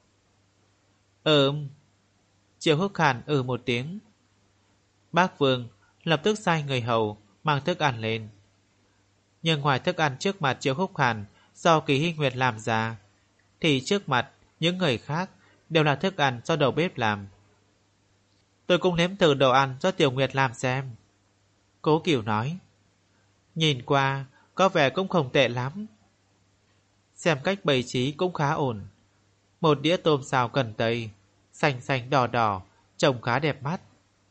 Ừm. Triệu Húc Hàn ừ một tiếng. Bác Vương lập tức sai người hầu mang thức ăn lên. Nhưng ngoài thức ăn trước mặt Triệu Húc Hàn do Kỳ Hy Nguyệt làm ra, thì trước mặt những người khác đều là thức ăn do đầu bếp làm. Tôi cũng nếm thử đồ ăn do Tiểu Nguyệt làm xem. Cố Kiều nói. Nhìn qua có vẻ cũng không tệ lắm. Xem cách bày trí cũng khá ổn. Một đĩa tôm xào cần tây, xanh xanh đỏ đỏ, trông khá đẹp mắt.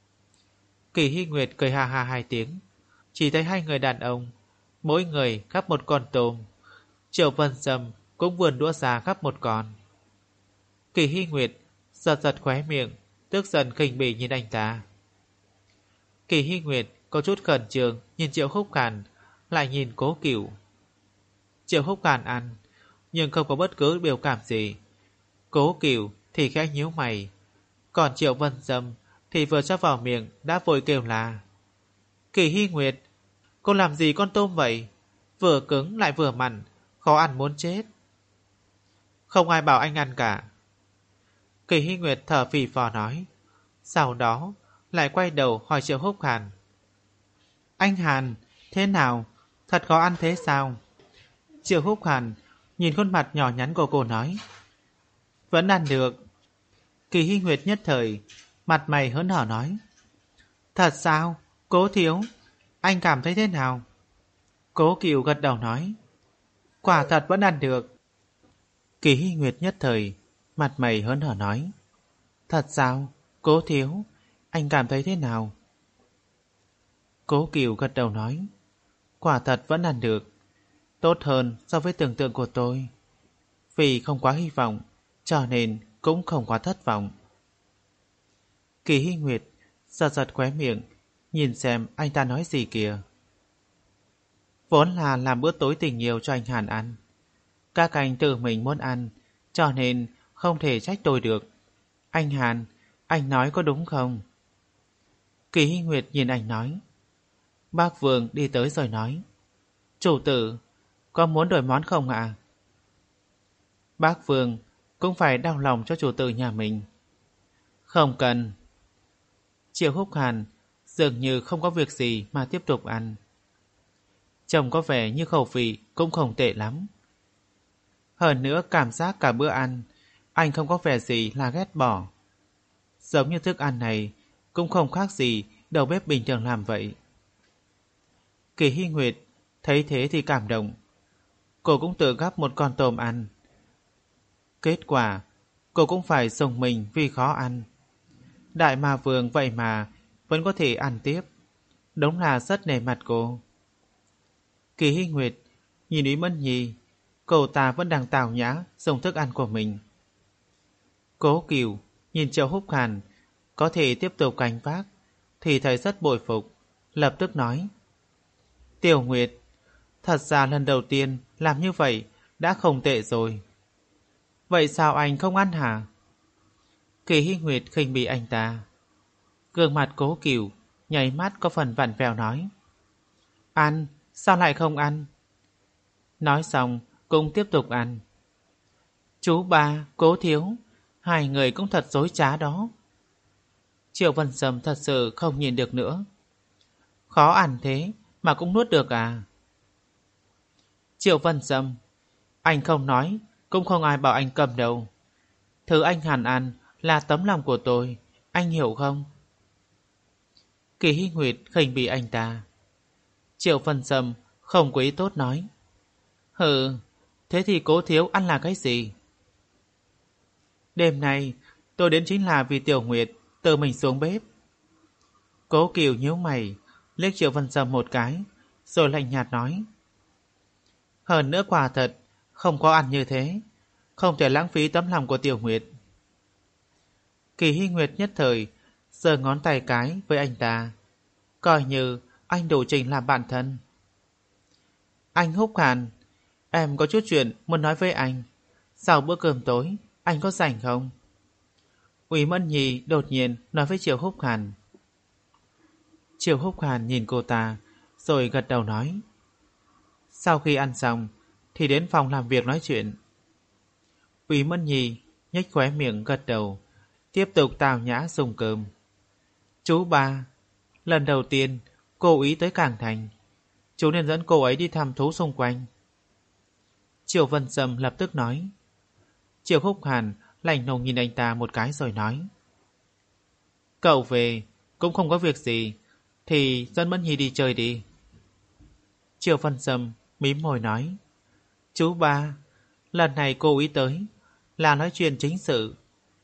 Kỳ Hy Nguyệt cười ha ha hai tiếng, chỉ thấy hai người đàn ông, mỗi người gắp một con tôm. Triệu Vân Sâm cũng vườn đũa ra gắp một con. Kỳ Hy Nguyệt giật giật khóe miệng, tức giận khinh bỉ nhìn anh ta. Kỳ Hy Nguyệt có chút khẩn trương nhìn Triệu Húc Hàn, lại nhìn Cố Cửu. Triệu Húc Hàn ăn, nhưng không có bất cứ biểu cảm gì. Cố Cửu thì khẽ nhíu mày, còn Triệu Vân Sâm thì vừa cho vào miệng đã vội kêu là: Kỳ Hy Nguyệt, cô làm gì con tôm vậy? Vừa cứng lại vừa mặn, khó ăn muốn chết. Không ai bảo anh ăn cả. Kỳ Hy Nguyệt thở phì phò nói, sau đó lại quay đầu hỏi Triệu Húc Hàn: Anh Hàn, thế nào? Thật khó ăn thế sao? Triệu Húc Hàn nhìn khuôn mặt nhỏ nhắn của cô nói, vẫn ăn được. Kỳ Hy Nguyệt nhất thời mặt mày hớn hở nói, thật sao? Cố thiếu, anh cảm thấy thế nào? Cố Cửu gật đầu nói, quả thật vẫn ăn được. Kỳ Hy Nguyệt nhất thời mặt mày hớn hở nói, thật sao? Cố thiếu, anh cảm thấy thế nào? Cố Cửu gật đầu nói, quả thật vẫn ăn được, tốt hơn so với tưởng tượng của tôi. Vì không quá hy vọng, cho nên cũng không quá thất vọng. Kỳ Hy Nguyệt giật giật khóe miệng, nhìn xem anh ta nói gì kìa. Vốn là làm bữa tối tình nhiều cho anh Hàn ăn. Các anh tự mình muốn ăn, cho nên không thể trách tôi được. Anh Hàn, anh nói có đúng không? Kỳ Hy Nguyệt nhìn anh nói. Bác Vương đi tới rồi nói, chủ tử, có muốn đổi món không ạ? Bác Vương cũng phải đau lòng cho chủ tử nhà mình. Không cần. Triệu Húc Hàn dường như không có việc gì mà tiếp tục ăn. Trông có vẻ như khẩu vị cũng không tệ lắm. Hơn nữa cảm giác cả bữa ăn anh không có vẻ gì là ghét bỏ. Giống như thức ăn này cũng không khác gì đầu bếp bình thường làm vậy. Kỳ Hy Nguyệt thấy thế thì cảm động. Cô cũng tự gắp một con tôm ăn. Kết quả cô cũng phải dùng mình vì khó ăn. Đại Ma Vương vậy mà vẫn có thể ăn tiếp, đúng là rất nể mặt cô. Kỳ Hy Nguyệt nhìn Úy Mẫn Nhi, cô ta vẫn đang tào nhã dùng thức ăn của mình. Cố Cửu nhìn Triệu Húc Hàn có thể tiếp tục gánh vác thì thấy rất bội phục, lập tức nói, Tiểu Nguyệt, thật ra lần đầu tiên làm như vậy đã không tệ rồi. Vậy sao anh không ăn hả? Kỳ Hy Nguyệt khinh bỉ anh ta. Gương mặt Cố Cửu nháy mắt có phần vặn vẹo nói, ăn, sao lại không ăn? Nói xong cũng tiếp tục ăn. Chú ba, Cố thiếu, hai người cũng thật dối trá đó. Triệu Vân Sâm thật sự không nhìn được nữa. Khó ăn thế mà cũng nuốt được à? Triệu Vân Sâm, anh không nói, cũng không ai bảo anh cầm đâu. Thứ anh Hàn ăn là tấm lòng của tôi, anh hiểu không? Kỳ Hy Nguyệt khinh bỉ anh ta. Triệu Vân Sâm không có ý tốt nói, hừ, thế thì Cố thiếu ăn là cái gì? Đêm nay tôi đến chính là vì Tiểu Nguyệt tự mình xuống bếp. Cố Cửu nhíu mày, liếc Triệu Vân Sâm một cái, rồi lạnh nhạt nói, hơn nữa quả thật không có ăn như thế, không thể lãng phí tấm lòng của Tiểu Nguyệt. Kỳ Hy Nguyệt nhất thời giơ ngón tay cái với anh ta, coi như anh đủ trình làm bạn thân. Anh Húc Hàn, em có chút chuyện muốn nói với anh. Sau bữa cơm tối anh có rảnh không? Úy Mẫn Nhi đột nhiên nói với Triệu Húc Hàn. Triệu Húc Hàn nhìn cô ta rồi gật đầu nói, sau khi ăn xong thì đến phòng làm việc nói chuyện. Úy Mẫn Nhi nhếch khóe miệng gật đầu, tiếp tục tào nhã dùng cơm. Chú ba, lần đầu tiên cô ý tới Cảng Thành, chú nên dẫn cô ấy đi thăm thú xung quanh. Triệu Vân Sâm lập tức nói. Triệu Húc Hàn lạnh lùng nhìn anh ta một cái rồi nói, cậu về cũng không có việc gì thì dẫn Mẫn Nhi đi chơi đi. Triệu Vân Sâm mím môi nói, chú ba, lần này cô ý tới là nói chuyện chính sự.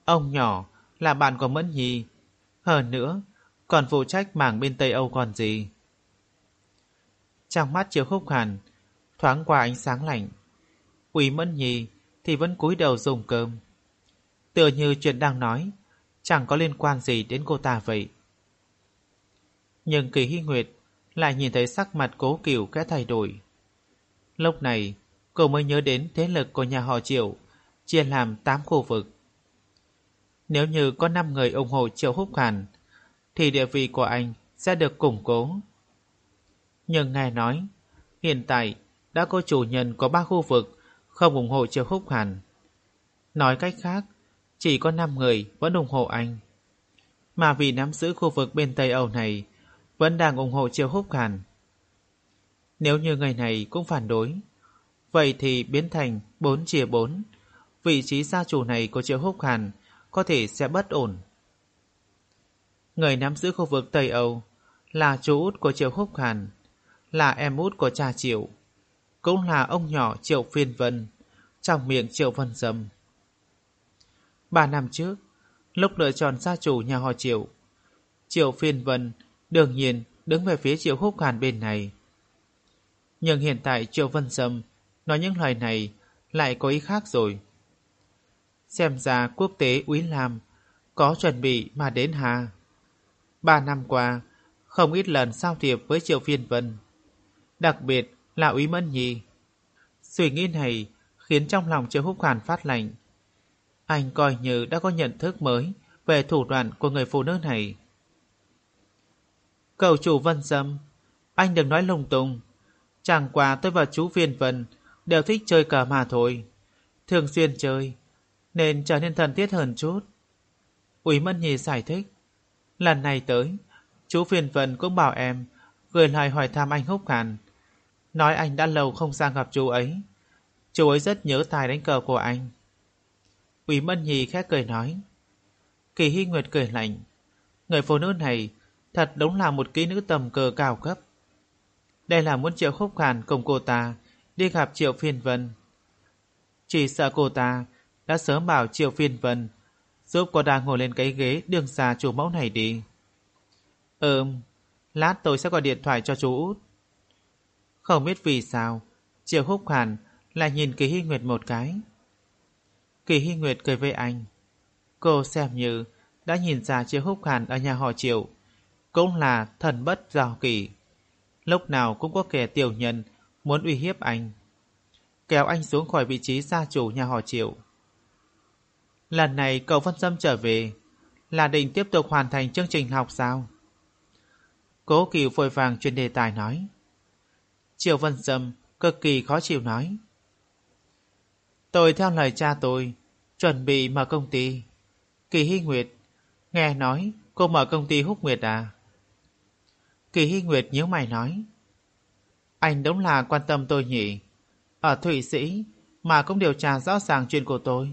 Ông nhỏ là bạn của Mẫn Nhi, hơn nữa còn phụ trách mảng bên Tây Âu còn gì. Trong mắt Triệu Khúc Hàn thoáng qua ánh sáng lạnh. Quý Mẫn Nhi thì vẫn cúi đầu dùng cơm, tựa như chuyện đang nói chẳng có liên quan gì đến cô ta vậy. Nhưng Kỳ Hy Nguyệt lại nhìn thấy sắc mặt Cố Cửu kẽ thay đổi. Lúc này cô mới nhớ đến thế lực của nhà họ Triệu chia làm tám khu vực. Nếu như có năm người ủng hộ Triệu Húc Hàn thì địa vị của anh sẽ được củng cố. Nhưng nghe nói hiện tại đã có chủ nhân có ba khu vực không ủng hộ Triệu Húc Hàn. Nói cách khác, chỉ có năm người vẫn ủng hộ anh. Mà vì nắm giữ khu vực bên Tây Âu này vẫn đang ủng hộ Triệu Húc Hàn. Nếu như người này cũng phản đối, vậy thì biến thành bốn chia bốn. Vị trí gia chủ này của Triệu Húc Hàn có thể sẽ bất ổn. Người nắm giữ khu vực Tây Âu là chú út của Triệu Húc Hàn, là em út của cha Triệu, cũng là ông nhỏ Triệu Phiên Vân, trong miệng Triệu Vân Dâm. Ba năm trước, lúc lựa chọn gia chủ nhà họ Triệu, Triệu Phiên Vân đương nhiên đứng về phía Triệu Húc Hàn bên này. Nhưng hiện tại Triệu Vân Dâm nói những lời này lại có ý khác rồi. Xem ra quốc tế Úy Lam có chuẩn bị mà đến hà. Ba năm qua, không ít lần giao thiệp với Triệu Phiên Vân, đặc biệt là Úy Mẫn Nhi. Suy nghĩ này khiến trong lòng Triệu Húc Hàn phát lạnh. Anh coi như đã có nhận thức mới về thủ đoạn của người phụ nữ này. Cậu chủ Vân Dâm, anh đừng nói lung tung. Chẳng qua tôi và chú Phiên Vân đều thích chơi cờ mà thôi, thường xuyên chơi nên trở nên thân thiết hơn chút. Úy Mẫn Nhi giải thích. Lần này tới, chú Phiên Vân cũng bảo em gửi lời hỏi thăm anh Húc Hàn, nói anh đã lâu không sang gặp chú ấy. Chú ấy rất nhớ tài đánh cờ của anh. Úy Mẫn Nhi khẽ cười nói. Kỳ Hy Nguyệt cười lạnh. Người phụ nữ này thật đúng là một kỹ nữ tầm cờ cao cấp. Đây là muốn Triệu Húc Hàn cùng cô ta đi gặp Triệu Phiên Vân. Chỉ sợ cô ta đã sớm bảo Triệu Phiên Vân giúp cô ta ngồi lên cái ghế đường xa chủ mẫu này đi. Ừm, lát tôi sẽ gọi điện thoại cho chú út. Không biết vì sao Triệu Húc Hàn lại nhìn Kỳ Hy Nguyệt một cái. Kỳ Hy Nguyệt cười với anh. Cô xem như đã nhìn ra Triệu Húc Hàn ở nhà họ Triệu cũng là thần bất giao kỳ. Lúc nào cũng có kẻ tiểu nhân muốn uy hiếp anh, kéo anh xuống khỏi vị trí gia chủ nhà họ Triệu. Lần này cậu Vân Dâm trở về là định tiếp tục hoàn thành chương trình học sao? Cố Cửu vội vàng chuyển đề tài nói. Triệu Vân Dâm cực kỳ khó chịu nói. Tôi theo lời cha tôi chuẩn bị mở công ty. Kỳ Hy Nguyệt, nghe nói cô mở công ty Húc Nguyệt à? Kỳ Hy Nguyệt nhíu mày nói. Anh đúng là quan tâm tôi nhỉ. Ở Thụy Sĩ mà cũng điều tra rõ ràng chuyện của tôi.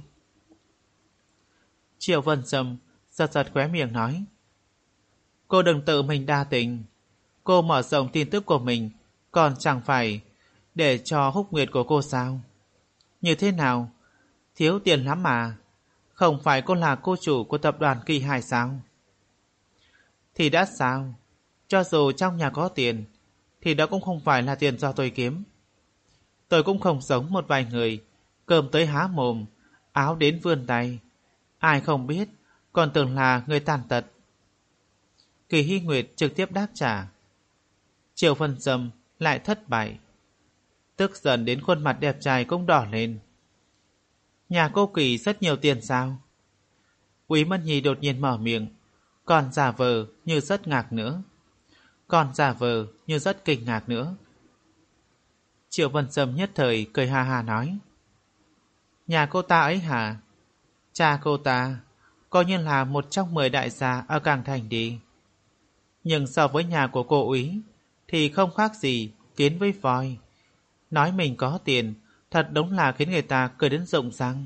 Triệu Vân Dâm giật giật khóe miệng nói. Cô đừng tự mình đa tình. Cô mở rộng tin tức của mình còn chẳng phải để cho Húc Nguyệt của cô sao? Như thế nào? Thiếu tiền lắm mà. Không phải cô là cô chủ của tập đoàn Kỳ Hải sao? Thì đã sao? Cho dù trong nhà có tiền thì đó cũng không phải là tiền do tôi kiếm. Tôi cũng không giống một vài người cơm tới há mồm, áo đến vươn tay. Ai không biết còn tưởng là người tàn tật. Kỳ Hy Nguyệt trực tiếp đáp trả. Triệu Vân Dâm lại thất bại, tức giận đến khuôn mặt đẹp trai cũng đỏ lên. Nhà cô Kỳ rất nhiều tiền sao? Úy Mẫn Nhi đột nhiên mở miệng, còn giả vờ như rất ngạc nữa. Còn giả vờ như rất kinh ngạc nữa. Triệu Vân Dâm nhất thời cười ha ha nói. Nhà cô ta ấy hả? Cha cô ta coi như là một trong mười đại gia ở Cảng Thành đi. Nhưng so với nhà của cô Úy thì không khác gì kiến với voi. Nói mình có tiền thật đúng là khiến người ta cười đến rụng răng.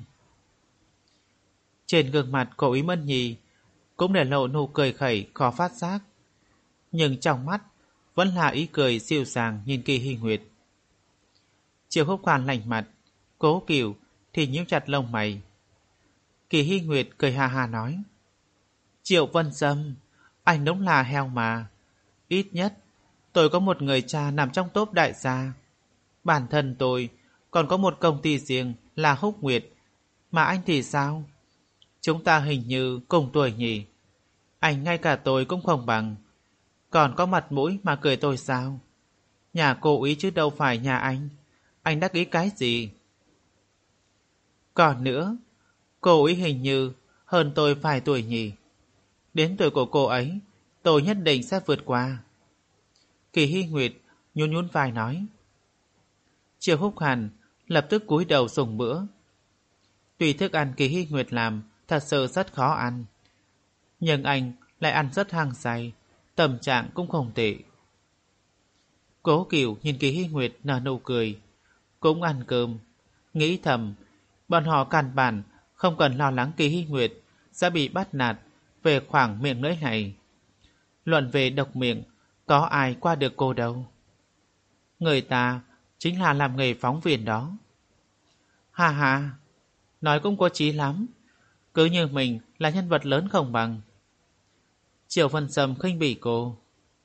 Trên gương mặt của Úy Mẫn Nhi cũng để lộ nụ cười khẩy khó phát giác, nhưng trong mắt vẫn là ý cười dịu dàng nhìn Kỳ Hy Nguyệt. Triệu Húc Hàn lạnh mặt, Cố Cửu thì nhíu chặt lông mày. Kỳ Hy Nguyệt cười hà hà nói. Triệu Vân Sâm, anh đúng là heo mà. Ít nhất, tôi có một người cha nằm trong tốp đại gia. Bản thân tôi còn có một công ty riêng là Húc Nguyệt. Mà anh thì sao? Chúng ta hình như cùng tuổi nhỉ? Anh ngay cả tôi cũng không bằng. Còn có mặt mũi mà cười tôi sao? Nhà cô ý chứ đâu phải nhà anh. Anh đắc ý cái gì? Còn nữa, cô ý hình như hơn tôi vài tuổi nhỉ? Đến tuổi của cô ấy, tôi nhất định sẽ vượt qua. Kỳ Hy Nguyệt nhún nhún vai nói. Triệu Húc Hàn lập tức cúi đầu dùng bữa. Tuy thức ăn Kỳ Hy Nguyệt làm thật sự rất khó ăn, nhưng anh lại ăn rất hăng say, tâm trạng cũng không tệ. Cố Cửu nhìn Kỳ Hy Nguyệt nở nụ cười, cũng ăn cơm, nghĩ thầm, bọn họ căn bản không cần lo lắng Kỳ Hy Nguyệt sẽ bị bắt nạt về khoảng miệng lưỡi này. Luận về độc miệng, có ai qua được cô đâu. Người ta chính là làm nghề phóng viên đó. Hà hà, nói cũng có chí lắm, cứ như mình là nhân vật lớn không bằng. Triệu Vân Sâm khinh bỉ cô.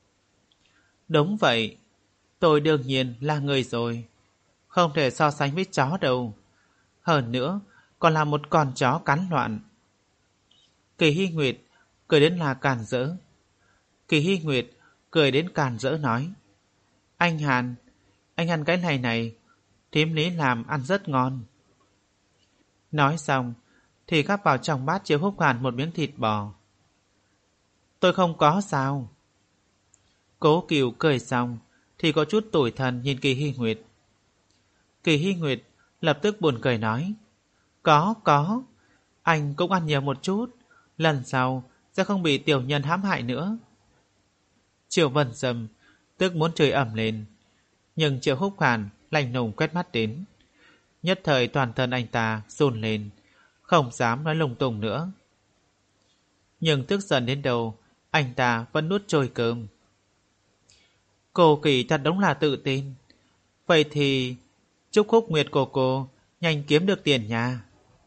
Đúng vậy, tôi đương nhiên là người rồi, không thể so sánh với chó đâu. Hơn nữa, còn là một con chó cắn loạn. Kỳ Hy Nguyệt cười đến là càn rỡ. Kỳ Hy Nguyệt cười đến càn rỡ nói. Anh Hàn, anh ăn cái này này, thím Lý làm ăn rất ngon. Nói xong thì gắp vào trong bát Triệu Húc Hàn một miếng thịt bò. Tôi không có sao. Cố Cửu cười xong thì có chút tủi thân nhìn Kỳ Hy Nguyệt. Kỳ Hy Nguyệt lập tức buồn cười nói. Có, có, anh cũng ăn nhiều một chút, lần sau sẽ không bị tiểu nhân hãm hại nữa. Triệu Vân Sâm tức muốn chửi ầm lên, nhưng Triệu Húc Hàn lạnh lùng quét mắt đến. Nhất thời toàn thân anh ta run lên, không dám nói lung tung nữa. Nhưng tức giận đến đâu, anh ta vẫn nuốt trôi cơm. Cô Kỳ thật đúng là tự tin. Vậy thì chúc Húc Nguyệt của cô nhanh kiếm được tiền nha.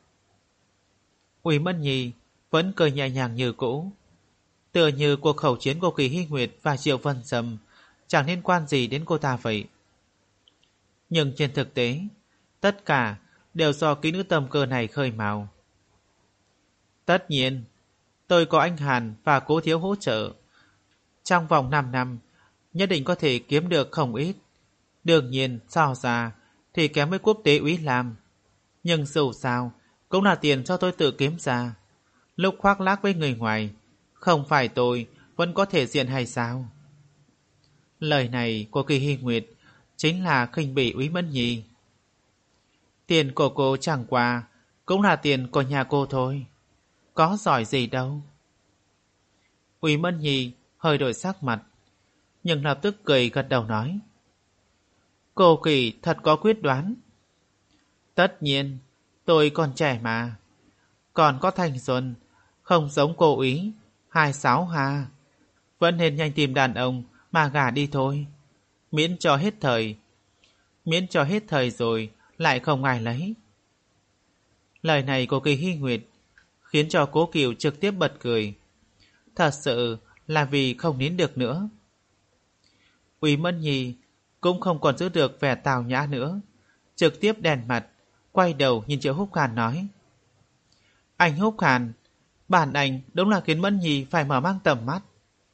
Uy Mẫn Nhi vẫn cười nhẹ nhàng như cũ, tựa như cuộc khẩu chiến của Kỳ Hy Nguyệt và Triệu Vân Sâm chẳng liên quan gì đến cô ta vậy. Nhưng trên thực tế, tất cả đều do kỹ nữ tâm cơ này khơi mào. Tất nhiên, tôi có anh Hàn và Cố Thiếu hỗ trợ. Trong vòng năm năm, nhất định có thể kiếm được không ít. Đương nhiên, so ra thì kém với quốc tế úy làm. Nhưng dù sao, cũng là tiền cho tôi tự kiếm ra. Lúc khoác lác với người ngoài, không phải tôi vẫn có thể diện hay sao? Lời này của Kỳ Hy Nguyệt chính là khinh bỉ Úy Mẫn Nhi. Tiền của cô chẳng qua cũng là tiền của nhà cô thôi, có giỏi gì đâu. Úy Mẫn Nhi hơi đổi sắc mặt, nhưng lập tức cười gật đầu nói. Cô Kỳ thật có quyết đoán. Tất nhiên, tôi còn trẻ mà, còn có thanh xuân, không giống cô Úy, hai sáu hà. Vẫn nên nhanh tìm đàn ông mà gả đi thôi, miễn cho hết thời. Miễn cho hết thời rồi lại không ai lấy. Lời này của Kỳ Hy Nguyệt khiến cho Cố Cửu trực tiếp bật cười. Thật sự là vì không nín được nữa. Úy Mẫn Nhi cũng không còn giữ được vẻ tào nhã nữa, trực tiếp đèn mặt, quay đầu nhìn Triệu Húc Hàn nói. Anh Húc Hàn, bản anh đúng là khiến Mẫn Nhi phải mở mang tầm mắt.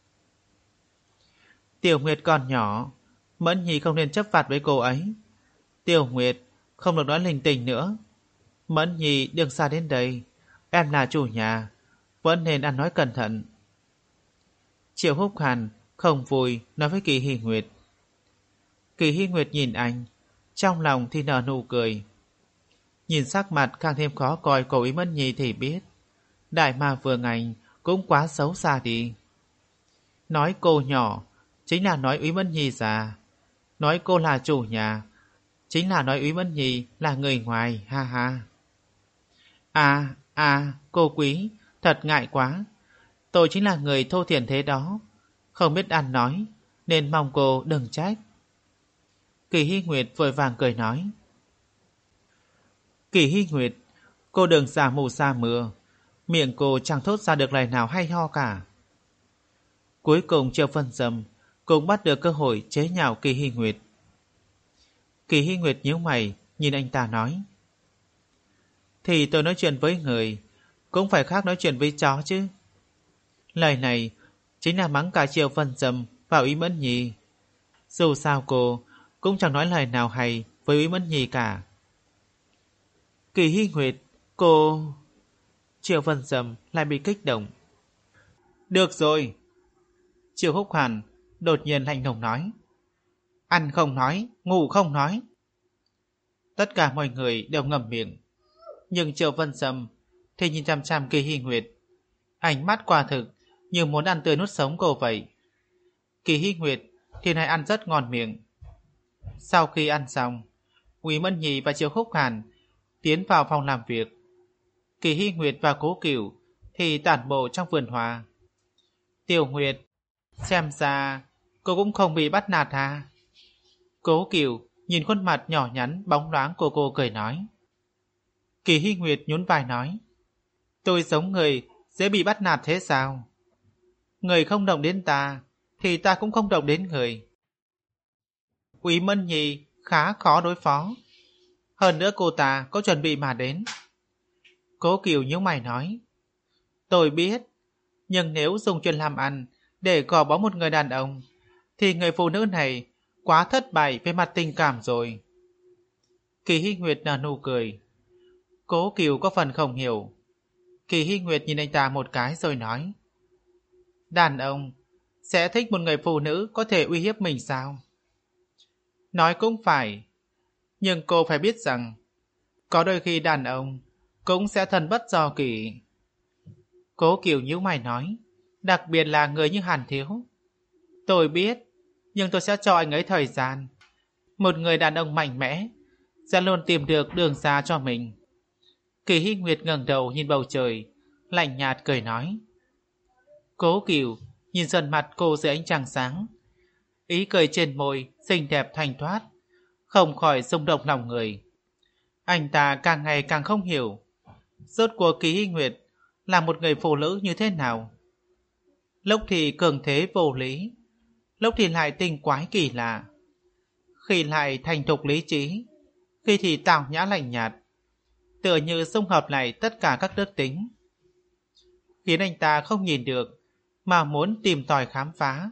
Tiểu Nguyệt còn nhỏ, Mẫn Nhi không nên chấp phạt với cô ấy. Tiểu Nguyệt không được nói linh tinh nữa. Mẫn Nhi đừng xa đến đây, em là chủ nhà, vẫn nên ăn nói cẩn thận. Triệu Húc Hàn không vui nói với Kỳ Hy Nguyệt. Kỳ Hy Nguyệt nhìn anh, trong lòng thì nở nụ cười. Nhìn sắc mặt càng thêm khó coi của Úy Mẫn Nhi thì biết, đại ma vương anh cũng quá xấu xa đi. Nói cô nhỏ chính là nói Úy Mẫn Nhi già, nói cô là chủ nhà chính là nói Úy Mẫn Nhi là người ngoài, ha ha. À, à, cô quý, thật ngại quá. Tôi chính là người thô thiển thế đó, không biết ăn nói, nên mong cô đừng trách. Kỳ Hy Nguyệt vội vàng cười nói. Kỳ Hy Nguyệt Cô đừng giả mù sa mưa, miệng cô chẳng thốt ra được lời nào hay ho cả. Cuối cùng Triệu Vân Dâm cũng bắt được cơ hội chế nhạo Kỳ Hy Nguyệt. Kỳ Hy Nguyệt nhíu mày nhìn anh ta nói: Thì tôi nói chuyện với người cũng phải khác nói chuyện với chó chứ. Lời này chính là mắng cả Triệu Vân Dâm và Úy Mẫn Nhi. Dù sao cô cũng chẳng nói lời nào hay với Úy Mẫn Nhi cả. Kỳ Hy Nguyệt, cô... Triệu Vân Dâm lại bị kích động. Được rồi. Triệu Húc Hàn đột nhiên lạnh lùng nói: Ăn không nói, ngủ không nói. Tất cả mọi người đều ngậm miệng. Nhưng Triệu Vân Dâm thì nhìn chăm chăm Kỳ Hy Nguyệt, ánh mắt quả thực như muốn ăn tươi nuốt sống cô vậy. Kỳ Hy Nguyệt thì này ăn rất ngon miệng. Sau khi ăn xong, Úy Mẫn Nhi và Triệu Húc Hàn tiến vào phòng làm việc. Kỳ Hy Nguyệt và Cố Cửu thì tản bộ trong vườn hoa. Tiểu Nguyệt, xem ra cô cũng không bị bắt nạt à? Cố Cửu nhìn khuôn mặt nhỏ nhắn bóng loáng của cô cười nói. Kỳ Hy Nguyệt nhún vai nói: Tôi giống người dễ bị bắt nạt thế sao? Người không động đến ta thì ta cũng không động đến người. Úy Mẫn Nhi khá khó đối phó. Hơn nữa cô ta có chuẩn bị mà đến. Cố Kiều nhíu mày nói: Tôi biết, nhưng nếu dùng chuyện làm ăn để gò bó một người đàn ông thì người phụ nữ này quá thất bại về mặt tình cảm rồi. Kỳ Hy Nguyệt nở nụ cười. Cố Kiều có phần không hiểu. Kỳ Hy Nguyệt nhìn anh ta một cái rồi nói: Đàn ông sẽ thích một người phụ nữ có thể uy hiếp mình sao? Nói cũng phải, nhưng cô phải biết rằng có đôi khi đàn ông cũng sẽ thần bất do kỷ. Cố Kiều nhíu mày nói: Đặc biệt là người như Hàn Thiếu. Tôi biết, nhưng tôi sẽ cho anh ấy thời gian. Một người đàn ông mạnh mẽ sẽ luôn tìm được đường ra cho mình. Kỳ Hy Nguyệt ngẩng đầu nhìn bầu trời, lạnh nhạt cười nói. Cố Kiều nhìn dần mặt cô dưới ánh trăng sáng, ý cười trên môi xinh đẹp thanh thoát, không khỏi rung động lòng người. Anh ta càng ngày càng không hiểu rốt cuộc Kỳ Hy Nguyệt là một người phụ nữ như thế nào. Lúc thì cường thế vô lý, lúc thì lại tinh quái kỳ lạ, khi lại thành thục lý trí, khi thì tào nhã lạnh nhạt, tựa như xung hợp lại tất cả các đức tính, khiến anh ta không nhìn được mà muốn tìm tòi khám phá.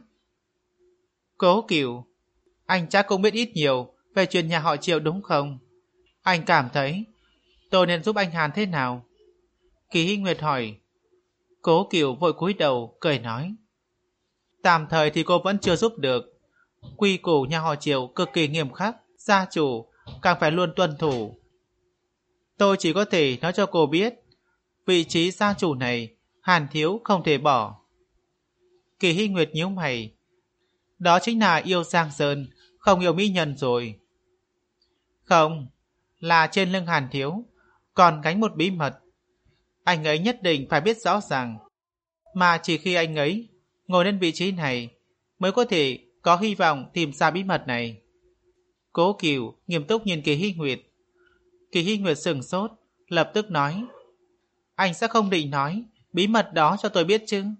Cố Kiều, anh chắc cũng biết ít nhiều về chuyện nhà họ Triệu đúng không? Anh cảm thấy tôi nên giúp anh Hàn thế nào? Kỳ Hy Nguyệt hỏi. Cố Kiều vội cúi đầu cười nói. Tạm thời thì cô vẫn chưa giúp được. Quy củ nhà họ Triệu cực kỳ nghiêm khắc, gia chủ càng phải luôn tuân thủ. Tôi chỉ có thể nói cho cô biết, vị trí gia chủ này Hàn Thiếu không thể bỏ. Kỳ Hy Nguyệt nhíu mày. Đó chính là yêu Giang Sơn, không yêu mỹ nhân rồi. Không, là trên lưng Hàn Thiếu còn gánh một bí mật. Anh ấy nhất định phải biết rõ ràng, mà chỉ khi anh ấy ngồi lên vị trí này mới có thể có hy vọng tìm ra bí mật này. Cố Kiều nghiêm túc nhìn Kỳ Hy Nguyệt. Kỳ Hy Nguyệt sừng sốt, lập tức nói. Anh sẽ không định nói bí mật đó cho tôi biết chứ?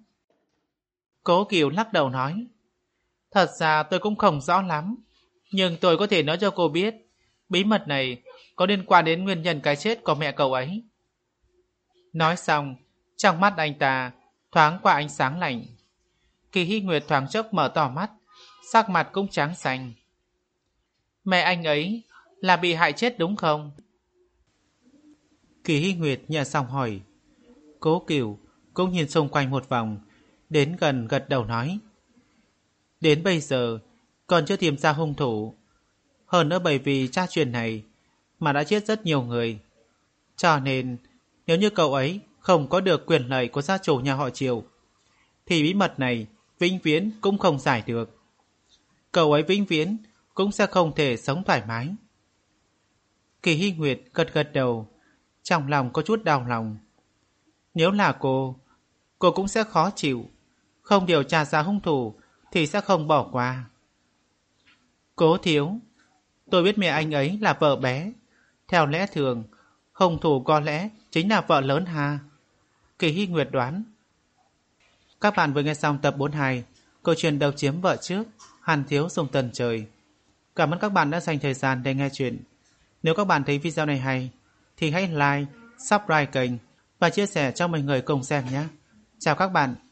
Cố Kiều lắc đầu nói. Thật ra tôi cũng không rõ lắm, nhưng tôi có thể nói cho cô biết bí mật này có liên quan đến nguyên nhân cái chết của mẹ cậu ấy. Nói xong, trong mắt anh ta thoáng qua ánh sáng lạnh. Kỳ Hy Nguyệt thoáng chốc mở to mắt, sắc mặt cũng trắng xanh. Mẹ anh ấy là bị hại chết đúng không? Kỳ Hy Nguyệt nhẹ xong hỏi. Cố Kiều cũng nhìn xung quanh một vòng, đến gần gật đầu nói. Đến bây giờ còn chưa tìm ra hung thủ. Hơn nữa bởi vì tra chuyện này mà đã chết rất nhiều người. Cho nên nếu như cậu ấy không có được quyền lợi của gia chủ nhà họ Triệu thì bí mật này vĩnh viễn cũng không giải được. Cậu ấy vĩnh viễn cũng sẽ không thể sống thoải mái. Kỳ Hy Nguyệt gật gật đầu, trong lòng có chút đau lòng. Nếu là cô, cô cũng sẽ khó chịu. Không điều tra ra hung thủ thì sẽ không bỏ qua. Cố Thiếu, tôi biết mẹ anh ấy là vợ bé. Theo lẽ thường hung thủ có lẽ chính là vợ lớn Hà. Kỳ Hy Nguyệt đoán. Các bạn vừa nghe xong tập bốn mươi hai câu chuyện độc chiếm vợ trước, Hàn Thiếu Sông Tần Trời. Cảm ơn các bạn đã dành thời gian để nghe chuyện. Nếu các bạn thấy video này hay thì hãy like, subscribe kênh và chia sẻ cho mọi người cùng xem nhé. Chào các bạn.